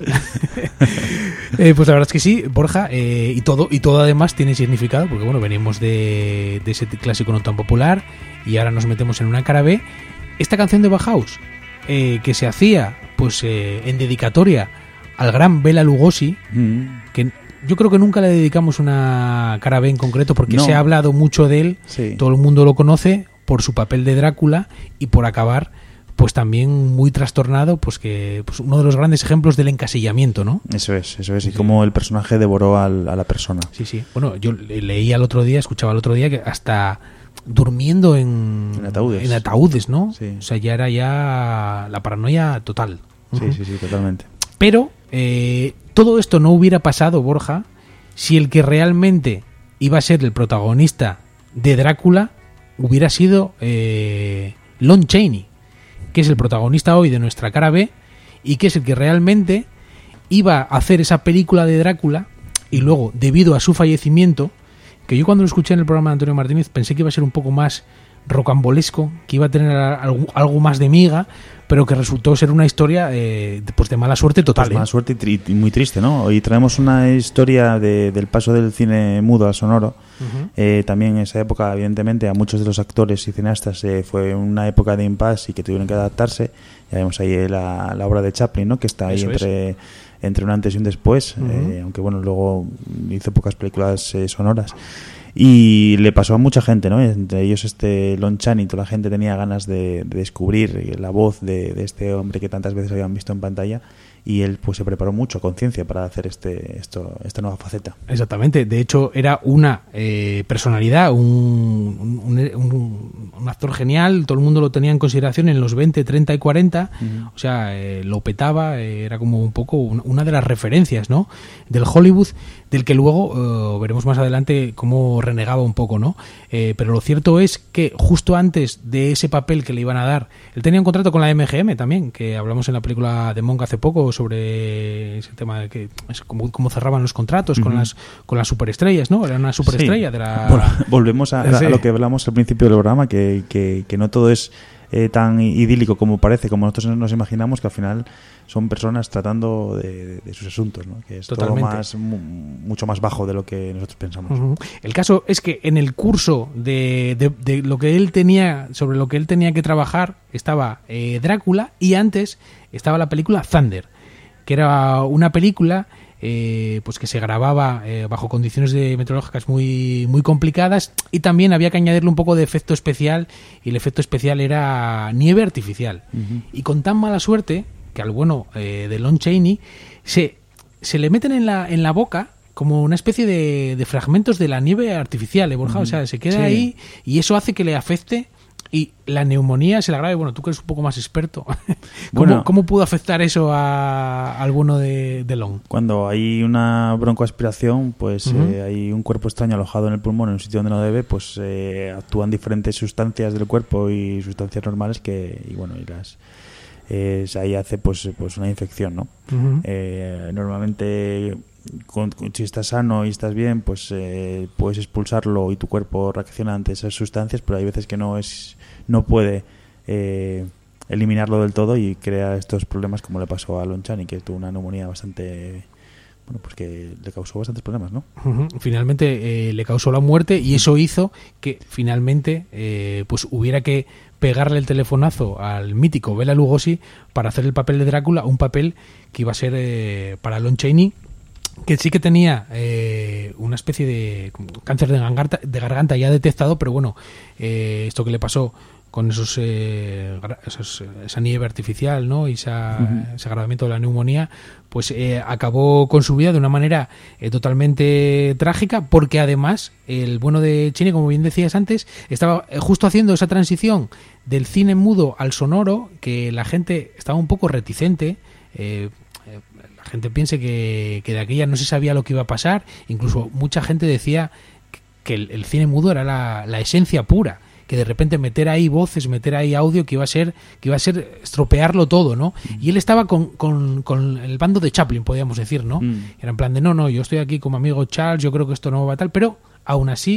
Pues la verdad es que sí, Borja, y todo además tiene significado, porque bueno, venimos de ese clásico no tan popular y ahora nos metemos en una cara B. Esta canción de Bauhaus, que se hacía pues en dedicatoria al gran Bela Lugosi, que yo creo que nunca le dedicamos una cara B en concreto, porque se ha hablado mucho de él, todo el mundo lo conoce por su papel de Drácula y por acabar pues también muy trastornado, pues que pues uno de los grandes ejemplos del encasillamiento, ¿no? Eso es, y cómo el personaje devoró a la persona. Sí. Bueno, yo leía escuchaba el otro día que hasta durmiendo en ataúdes, ¿no? Sí. O sea, ya era la paranoia total. Sí, totalmente. Pero todo esto no hubiera pasado, Borja, si el que realmente iba a ser el protagonista de Drácula hubiera sido Lon Chaney, que es el protagonista hoy de nuestra cara B y que es el que realmente iba a hacer esa película de Drácula, y luego, debido a su fallecimiento, que yo cuando lo escuché en el programa de Antonio Martínez pensé que iba a ser un poco más rocambolesco, que iba a tener algo más de miga, pero que resultó ser una historia pues de mala suerte total. Pues mala suerte y muy triste, ¿no? Hoy traemos una historia del paso del cine mudo al sonoro. También en esa época, evidentemente, a muchos de los actores y cineastas fue una época de impasse y que tuvieron que adaptarse. Ya vemos ahí la obra de Chaplin, ¿no? Que está ahí entre un antes y un después, aunque bueno, luego hizo pocas películas sonoras. Y le pasó a mucha gente, ¿no? Entre ellos Lon Chaney, toda la gente tenía ganas de descubrir la voz de este hombre que tantas veces habían visto en pantalla, y él pues se preparó mucho a conciencia para hacer esta nueva faceta. Exactamente, de hecho era una personalidad, un actor genial, todo el mundo lo tenía en consideración en los 20, 30 y 40, o sea, lo petaba, era como un poco una de las referencias, ¿no?, del Hollywood, del que luego veremos más adelante cómo renegaba un poco, ¿no? Pero lo cierto es que justo antes de ese papel que le iban a dar, él tenía un contrato con la MGM también, que hablamos en la película de Monk hace poco sobre ese tema de que es cómo cerraban los contratos con las superestrellas, ¿no? Era una superestrella de la... Bueno, volvemos a lo que hablamos al principio del programa, que no todo es tan idílico como parece, como nosotros nos imaginamos, que al final son personas tratando de sus asuntos, ¿no? Que es totalmente. Todo mucho más bajo de lo que nosotros pensamos. El caso es que en el curso de lo que él tenía, sobre lo que él tenía que trabajar, estaba Drácula, y antes estaba la película Thunder, que era una película pues que se grababa bajo condiciones meteorológicas muy, muy complicadas, y también había que añadirle un poco de efecto especial, y el efecto especial era nieve artificial. Y con tan mala suerte que al bueno de Lon Chaney se le meten en la boca como una especie de fragmentos de la nieve artificial, Borja, o sea, se queda ahí, y eso hace que le afecte, y la neumonía se la agrave. Bueno, tú que eres un poco más experto, ¿Cómo pudo afectar eso al bueno de Lon? Cuando hay una broncoaspiración, pues hay un cuerpo extraño alojado en el pulmón en un sitio donde no debe, pues actúan diferentes sustancias del cuerpo y sustancias normales ahí hace pues una infección, ¿no? Normalmente si estás sano y estás bien, pues puedes expulsarlo y tu cuerpo reacciona ante esas sustancias, pero hay veces que no puede eliminarlo del todo y crea estos problemas, como le pasó a Lon Chaney, que tuvo una neumonía bastante... Bueno, pues que le causó bastantes problemas, ¿no? Finalmente le causó la muerte, y eso hizo que finalmente pues hubiera que pegarle el telefonazo al mítico Bela Lugosi para hacer el papel de Drácula, un papel que iba a ser para Lon Chaney, que sí que tenía una especie de cáncer de garganta ya detectado, pero bueno, esto que le pasó con esa nieve artificial, ¿no?, y ese agravamiento de la neumonía, pues acabó con su vida de una manera totalmente trágica, porque además el bueno de Chaney, como bien decías antes, estaba justo haciendo esa transición del cine mudo al sonoro, que la gente estaba un poco reticente. La gente piensa que de aquella no se sabía lo que iba a pasar, incluso mucha gente decía que el cine mudo era la esencia pura, que de repente meter ahí voces, meter ahí audio, que iba a ser estropearlo todo, ¿no? Y él estaba con el bando de Chaplin, podríamos decir, ¿no? Era en plan de, no, yo estoy aquí como amigo Charles, yo creo que esto no va a tal, pero aún así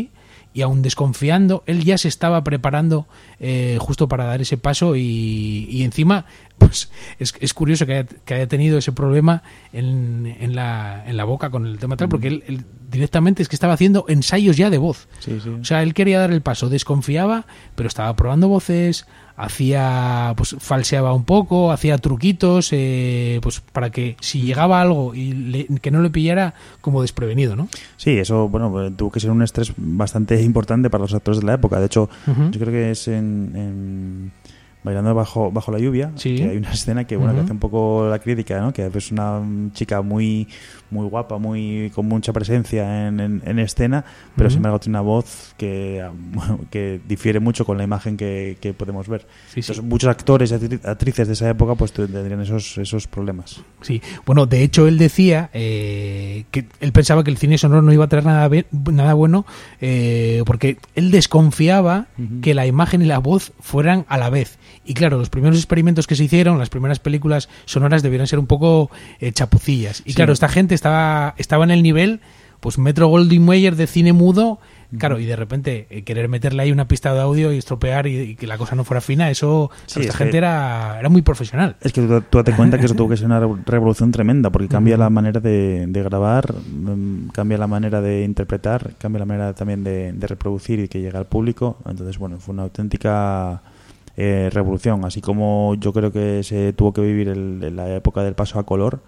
y aún desconfiando, él ya se estaba preparando justo para dar ese paso y encima pues es curioso que haya tenido ese problema en la boca con el tema tal, porque él directamente es que estaba haciendo ensayos ya de voz. Sí, sí. O sea, él quería dar el paso, desconfiaba, pero estaba probando voces, pues falseaba un poco, hacía truquitos, pues para que si llegaba algo y que no le pillara como desprevenido, ¿no? Sí, eso, bueno, tuvo que ser un estrés bastante importante para los actores de la época. De hecho, yo creo que es en Bailando bajo la lluvia, sí. Que hay una escena que, bueno, que hace un poco la crítica, ¿no? Que es una chica muy muy guapa, con mucha presencia en escena, pero sin embargo tiene una voz que difiere mucho con la imagen que podemos ver. Sí, entonces, sí. muchos actores y actrices de esa época pues tendrían esos problemas. Sí, bueno, de hecho él decía que él pensaba que el cine sonoro no iba a traer nada bueno, porque él desconfiaba que la imagen y la voz fueran a la vez. Y claro, los primeros experimentos que se hicieron, las primeras películas sonoras debieron ser un poco chapucillas. Y claro, esta gente estaba en el nivel, pues Metro-Goldwyn-Mayer de cine mudo, claro, y de repente querer meterle ahí una pista de audio y estropear y que la cosa no fuera fina, eso, sí, esta gente era muy profesional. Es que tú date cuenta que eso tuvo que ser una revolución tremenda, porque cambia la manera de grabar, cambia la manera de interpretar, cambia la manera también de reproducir y que llegue al público. Entonces, bueno, fue una auténtica revolución, así como yo creo que se tuvo que vivir la época del paso a color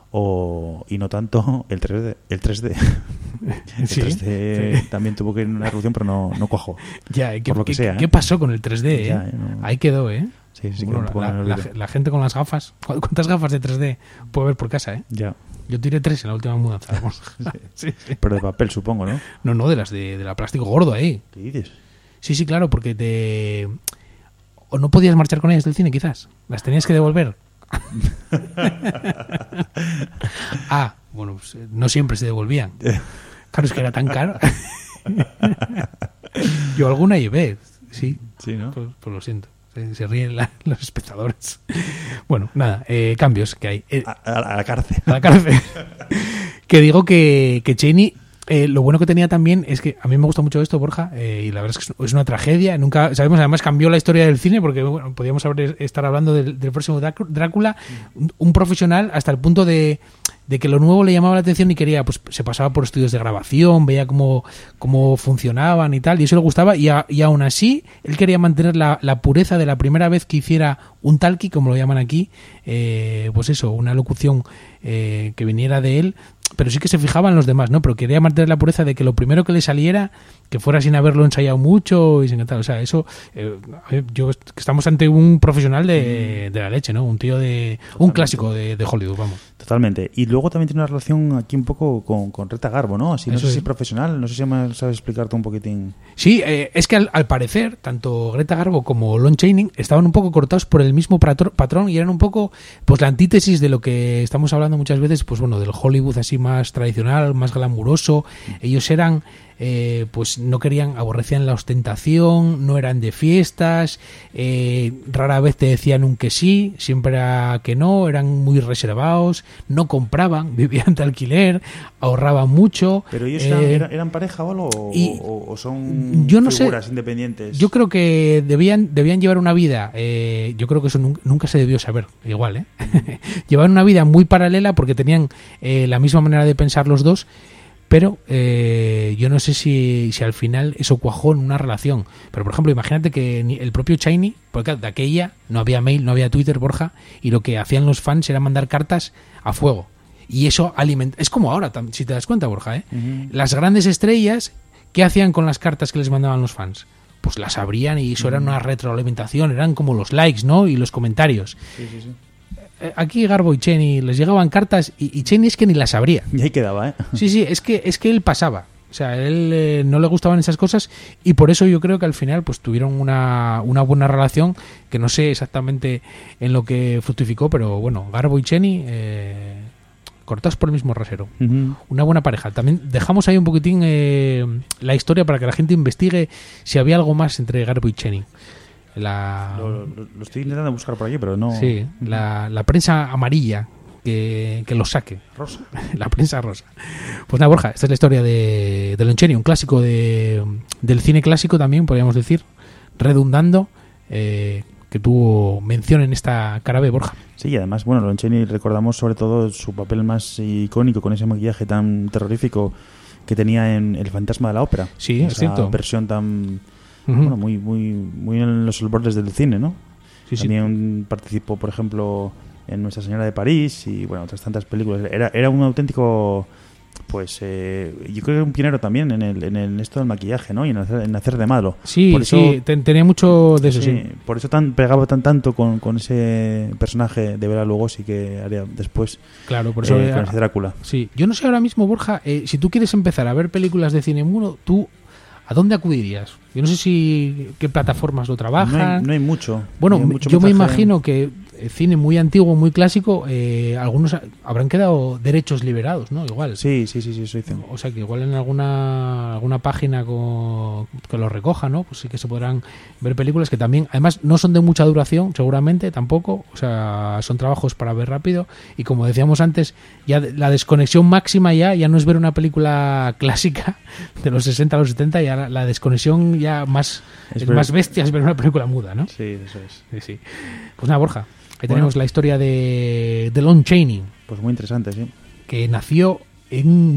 y no tanto el 3D. El 3D, sí, 3D sí. También tuvo que ir en una revolución, pero no cuajó. Ya, por lo que sea. ¿Qué pasó con el 3D? Ya, Ahí quedó, Sí, bueno, la gente con las gafas. ¿Cuántas gafas de 3D puede ver por casa, Ya. Yo tiré 3 en la última mudanza. Sí. Pero de papel, supongo, ¿no? No, de las de la plástico gordo ahí. ¿Qué dices? Sí, claro, porque o no podías marchar con ellas del cine, quizás. Las tenías que devolver. Bueno, pues, no siempre se devolvían. Claro, es que era tan caro. Yo alguna llevé, sí. Sí, ¿no? Pues lo siento. Se ríen los espectadores. Bueno, nada, cambios que hay. A la cárcel. A la cárcel. Que digo que Cheney, lo bueno que tenía también es que a mí me gusta mucho esto, Borja, y la verdad es que es una tragedia. Nunca sabemos, además cambió la historia del cine, porque bueno, podíamos estar hablando del próximo Drácula, un profesional hasta el punto de que lo nuevo le llamaba la atención y quería, pues se pasaba por estudios de grabación, veía cómo funcionaban y tal, y eso le gustaba, y aún así él quería mantener la pureza de la primera vez que hiciera un talkie, como lo llaman aquí, pues eso, una locución que viniera de él, pero sí que se fijaba en los demás, ¿no? Pero quería mantener la pureza de que lo primero que le saliera, que fuera sin haberlo ensayado mucho y sin tal. O sea, eso, estamos ante un profesional de la leche, ¿no? Un tío un clásico de Hollywood, vamos. Totalmente. Y luego también tiene una relación aquí un poco con Greta Garbo, ¿no? Así, no eso sé si profesional, no sé si me sabes explicarte un poquitín. Sí, es que al parecer, tanto Greta Garbo como Lon Chaney estaban un poco cortados por el mismo patrón y eran un poco, pues la antítesis de lo que estamos hablando muchas veces, pues bueno, del Hollywood así más tradicional, más glamuroso. Ellos eran, pues no aborrecían la ostentación, no eran de fiestas, rara vez te decían un que sí, siempre era que no, eran muy reservados, no compraban, vivían de alquiler, ahorraban mucho. ¿Pero ellos eran pareja o algo? ¿O son yo no figuras sé, independientes? Yo creo que debían llevar una vida, yo creo que eso nunca se debió saber, igual, llevaban una vida muy paralela porque tenían la misma manera de pensar los dos, pero yo no sé si al final eso cuajó en una relación. Pero, por ejemplo, imagínate que el propio Chaney, porque claro, de aquella no había mail, no había Twitter, Borja, y lo que hacían los fans era mandar cartas a fuego. Y eso alimenta... Es como ahora, si te das cuenta, Borja, Las grandes estrellas, ¿qué hacían con las cartas que les mandaban los fans? Pues las abrían y eso era una retroalimentación, eran como los likes, ¿no? Y los comentarios. Sí. Aquí Garbo y Cheney les llegaban cartas y Cheney es que ni las abría. Y ahí quedaba, ¿eh? Sí, es que él pasaba. O sea, a él no le gustaban esas cosas y por eso yo creo que al final pues tuvieron una buena relación, que no sé exactamente en lo que fructificó, pero bueno, Garbo y Cheney cortados por el mismo rasero. Una buena pareja. También dejamos ahí un poquitín la historia para que la gente investigue si había algo más entre Garbo y Cheney. Lo estoy intentando buscar por aquí, pero no... Sí, la prensa amarilla, que lo saque. Rosa. La prensa rosa. Pues nada, Borja, esta es la historia de Lon Chaney, un clásico del cine clásico también, podríamos decir, redundando, que tuvo mención en esta cara B, Borja. Sí, y además, bueno, Lon Chaney recordamos sobre todo su papel más icónico con ese maquillaje tan terrorífico que tenía en El fantasma de la ópera. Sí, es cierto. Versión tan... Bueno, muy en los bordes del cine, ¿no? Sí, también participó, por ejemplo, en Nuestra Señora de París y, bueno, otras tantas películas. Era un auténtico, pues, yo creo que era un pionero también en esto del maquillaje, ¿no? Y en hacer de malo. Sí, por eso, tenía mucho de eso, sí. Por eso pegaba tanto con ese personaje de Bela Lugosi que haría después. Claro, por eso con ese Drácula. Sí, yo no sé ahora mismo, Borja, si tú quieres empezar a ver películas de cine mudo, tú... ¿A dónde acudirías? Yo no sé qué plataformas lo trabajan. No hay mucho. Bueno, hay mucho yo me imagino que cine muy antiguo, muy clásico, algunos habrán quedado derechos liberados, ¿no? Igual. Sí, eso dicen. O sea, que igual en alguna página que lo recoja, ¿no? Pues sí que se podrán ver películas que también, además, no son de mucha duración, seguramente, tampoco. O sea, son trabajos para ver rápido. Y como decíamos antes, ya la desconexión máxima ya no es ver una película clásica de los 60 a los 70, ya la desconexión ya más bestia es ver una película muda, ¿no? Sí, eso es. Sí. Pues nada, Borja. Ahí tenemos la historia de Lon Chaney. Pues muy interesante, sí. Que nació en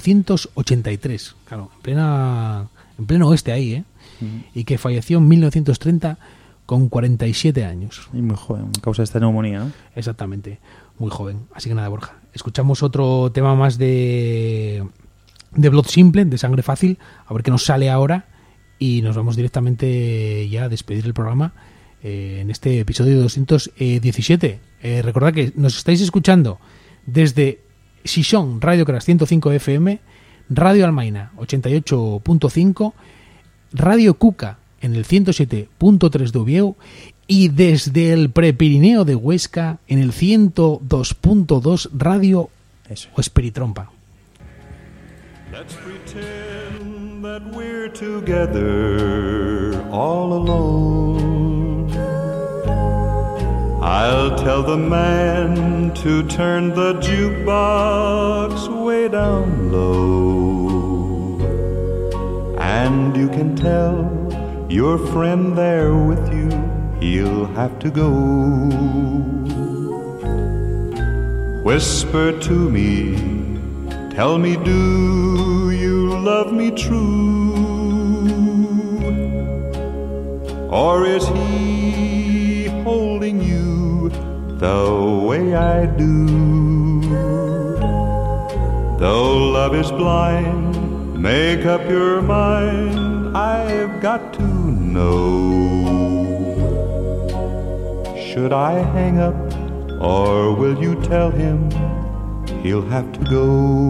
1883, claro, en pleno oeste ahí, ¿eh? Y que falleció en 1930 con 47 años. Y muy joven, a causa de esta neumonía, ¿no? Exactamente, muy joven. Así que nada, Borja, escuchamos otro tema más de Blood Simple, de Sangre Fácil, a ver qué nos sale ahora y nos vamos directamente ya a despedir el programa. En este episodio 217. Recordad que nos estáis escuchando desde Xixón, Radio Crash 105 FM, Radio Almaina 88.5, Radio Cuca en el 107.3 de Ubieu y desde el Prepirineo de Huesca en el 102.2 Radio Esperitrompa. Let's pretend that we're together all alone. I'll tell the man to turn the jukebox way down low. And you can tell your friend there with you, he'll have to go. Whisper to me, tell me, do you love me true? Or is he holding you the way I do? Though love is blind, make up your mind, I've got to know. Should I hang up, or will you tell him he'll have to go?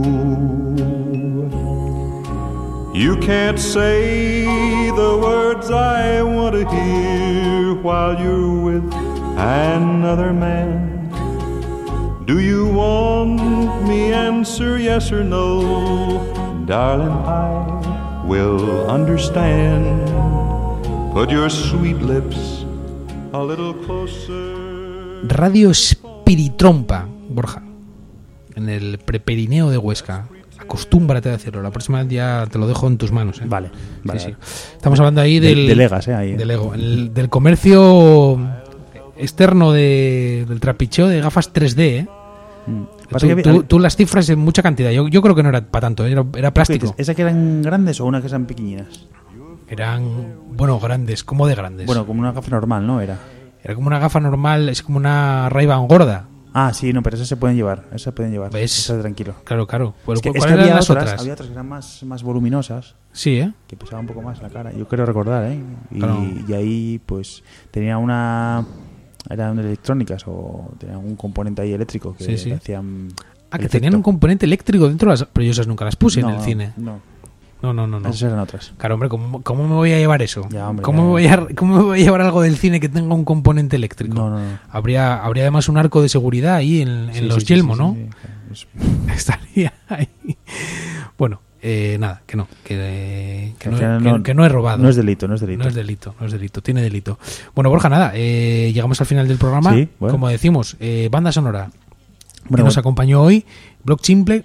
You can't say the words I want to hear while you're with another man. Do you want me answer yes or no? Darling, I will understand. Put your sweet lips a little closer. Radio Esperitrompa, Borja, en el Preperineo de Huesca. Acostúmbrate a decirlo. La próxima vez ya te lo dejo en tus manos, ¿eh? Vale. Sí. Estamos hablando ahí del... De Legas, ahí. Del Lego. Del comercio externo del trapicheo de gafas 3D, ¿eh? Tú las cifras en mucha cantidad. Yo creo que no era para tanto, era plástico. ¿Esas que eran grandes o unas que eran pequeñinas? Eran, bueno, grandes. ¿Cómo de grandes? Bueno, como una gafa normal, ¿no? Era como una gafa normal, es como una Ray-Ban gorda. Ah, sí, no, pero esas se pueden llevar. ¿Ves? Esas tranquilo. Claro. Es que había las otras? Había otras que eran más voluminosas. Sí, ¿eh? Que pesaban un poco más la cara. Yo creo recordar, ¿eh? Claro. Y ahí, pues, tenía eran electrónicas o tenían un componente ahí eléctrico que hacían... Ah, que tenían un componente eléctrico dentro, pero yo esas nunca las puse en el cine. No. Esas eran otras. Claro, hombre, ¿cómo me voy a llevar eso? Ya, hombre, ¿Cómo me voy a llevar algo del cine que tenga un componente eléctrico? No. Habría además un arco de seguridad ahí en los yelmos, ¿no? Sí. Estaría ahí. Bueno, nada, que no he robado. No es delito. No es delito, tiene delito. Bueno, Borja, nada, llegamos al final del programa. Sí, bueno. Como decimos, banda sonora que nos acompañó hoy. Block Simple,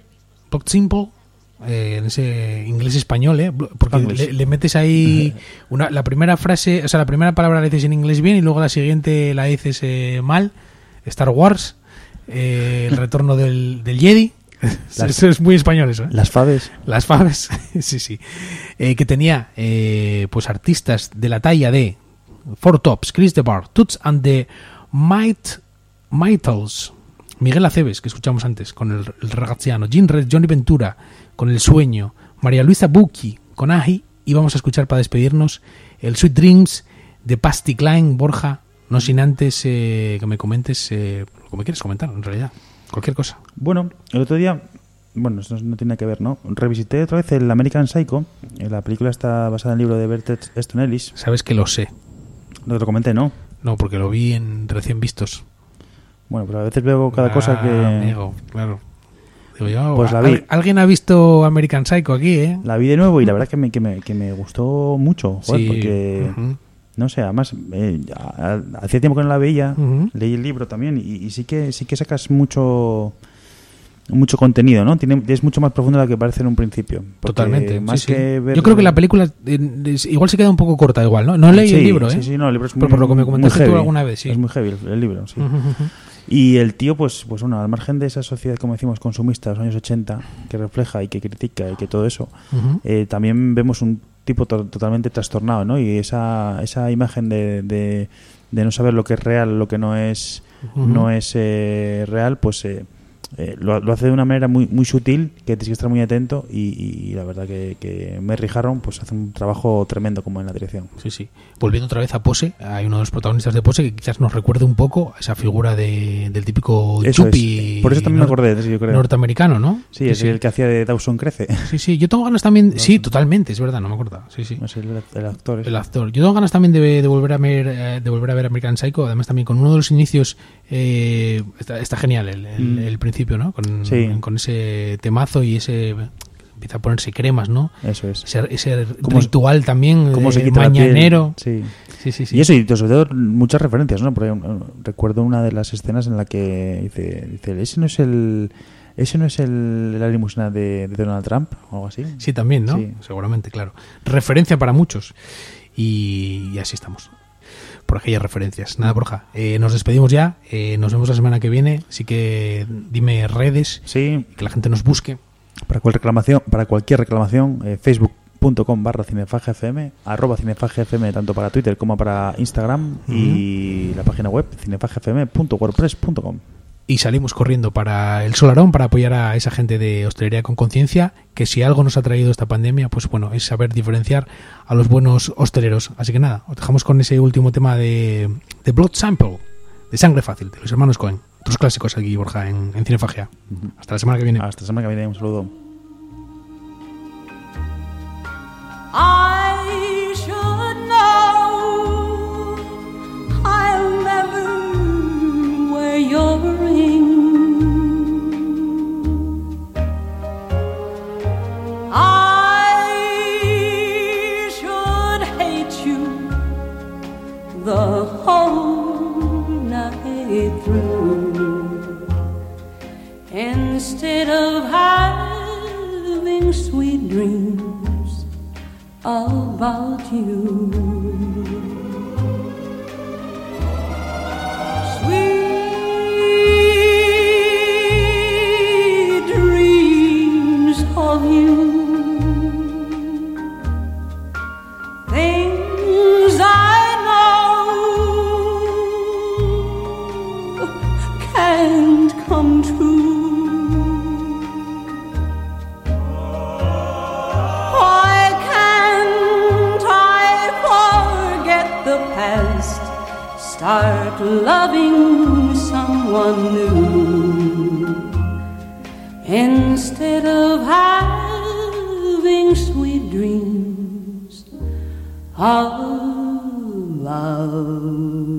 en ese inglés español, porque le metes ahí la primera frase, o sea, la primera palabra la dices en inglés bien y luego la siguiente la dices mal. Star Wars, el retorno del Jedi. Eso es muy español, eso. Las faves. Sí. Que tenía pues artistas de la talla de Four Tops, Chris DeBar, Toots and the Mitals, Miguel Aceves, que escuchamos antes, con el Ragazziano, Jim Red, Johnny Ventura, con El Sueño, María Luisa Bucchi, con Aji, y vamos a escuchar para despedirnos el Sweet Dreams de Pasti Klein, Borja, no sin antes que me comentes lo que me quieres comentar, en realidad, cualquier cosa. Bueno, el otro día, eso no tiene que ver, ¿no? Revisité otra vez el American Psycho, la película está basada en el libro de Bret Easton Ellis. Sabes que lo sé. No te lo comenté, ¿no? No, porque lo vi en Recién Vistos. Bueno, pero a veces veo cada cosa que... Amigo, claro. Digo yo, pues la vi. ¿Alguien ha visto American Psycho aquí, eh? La vi de nuevo y la verdad que me gustó mucho, joder, sí, porque... No sé, además, hacía tiempo que no la veía, leí el libro también y sí que sacas mucho contenido, ¿no? Es mucho más profundo de lo que parece en un principio. Totalmente. Más que ver... Yo creo que la película igual se queda un poco corta igual, ¿no? No leí el libro, ¿eh? Sí, no, el libro es muy, por lo que me comentaste tú alguna vez, sí. Es muy heavy el libro, sí. Y el tío, pues bueno, al margen de esa sociedad, como decimos, consumista de los años 80, que refleja y que critica y que todo eso, también vemos un tipo totalmente trastornado, ¿no? Y esa imagen de no saber lo que es real, lo que no es real, pues lo hace de una manera muy muy sutil, que tienes que estar muy atento y la verdad que Merry Harron pues hace un trabajo tremendo como en la dirección. Sí. Volviendo otra vez a Pose, hay uno de los protagonistas de Pose que quizás nos recuerde un poco a esa figura del típico yuppie. Por eso también me acordé de eso, yo creo. Norteamericano, ¿no? Sí, es el que hacía de Dawson Crece. Sí, yo tengo ganas también... Sí, totalmente, es verdad, no me acordaba. Sí. Es el actor. El actor. Yo tengo ganas también de volver a ver American Psycho, además también con uno de los inicios... está genial el principio, ¿no? Con ese temazo y ese... empieza a ponerse cremas, ¿no? Eso es. Ese ritual también, el mañanero. Sí. Y eso, y sobre todo muchas referencias, ¿no? Porque recuerdo una de las escenas en la que dice ese no es la limusina de Donald Trump o algo así. Sí, también, ¿no? Sí. Seguramente, claro. Referencia para muchos. Y así estamos. Por aquellas referencias. Nada, Borja, nos despedimos ya. Nos vemos la semana que viene. Así que dime redes, que la gente nos busque. Para cualquier reclamación, facebook.com/cinefagfm, @cinefagfm, tanto para Twitter como para Instagram, y la página web cinefagfm.wordpress.com. Y salimos corriendo para el Solarón para apoyar a esa gente de hostelería con conciencia, que si algo nos ha traído esta pandemia, pues bueno, es saber diferenciar a los buenos hosteleros. Así que nada, os dejamos con ese último tema de Blood Sample, de Sangre Fácil, de los hermanos Cohen. Otros clásicos aquí, Borja, en Cinefagia. Hasta la semana que viene. Hasta la semana que viene, un saludo. I should know I'll never wear your ring. I should hate you the whole night through instead of having sweet dreams about you. Sweet dreams of you. Things I know can't come true. Start loving someone new instead of having sweet dreams of love.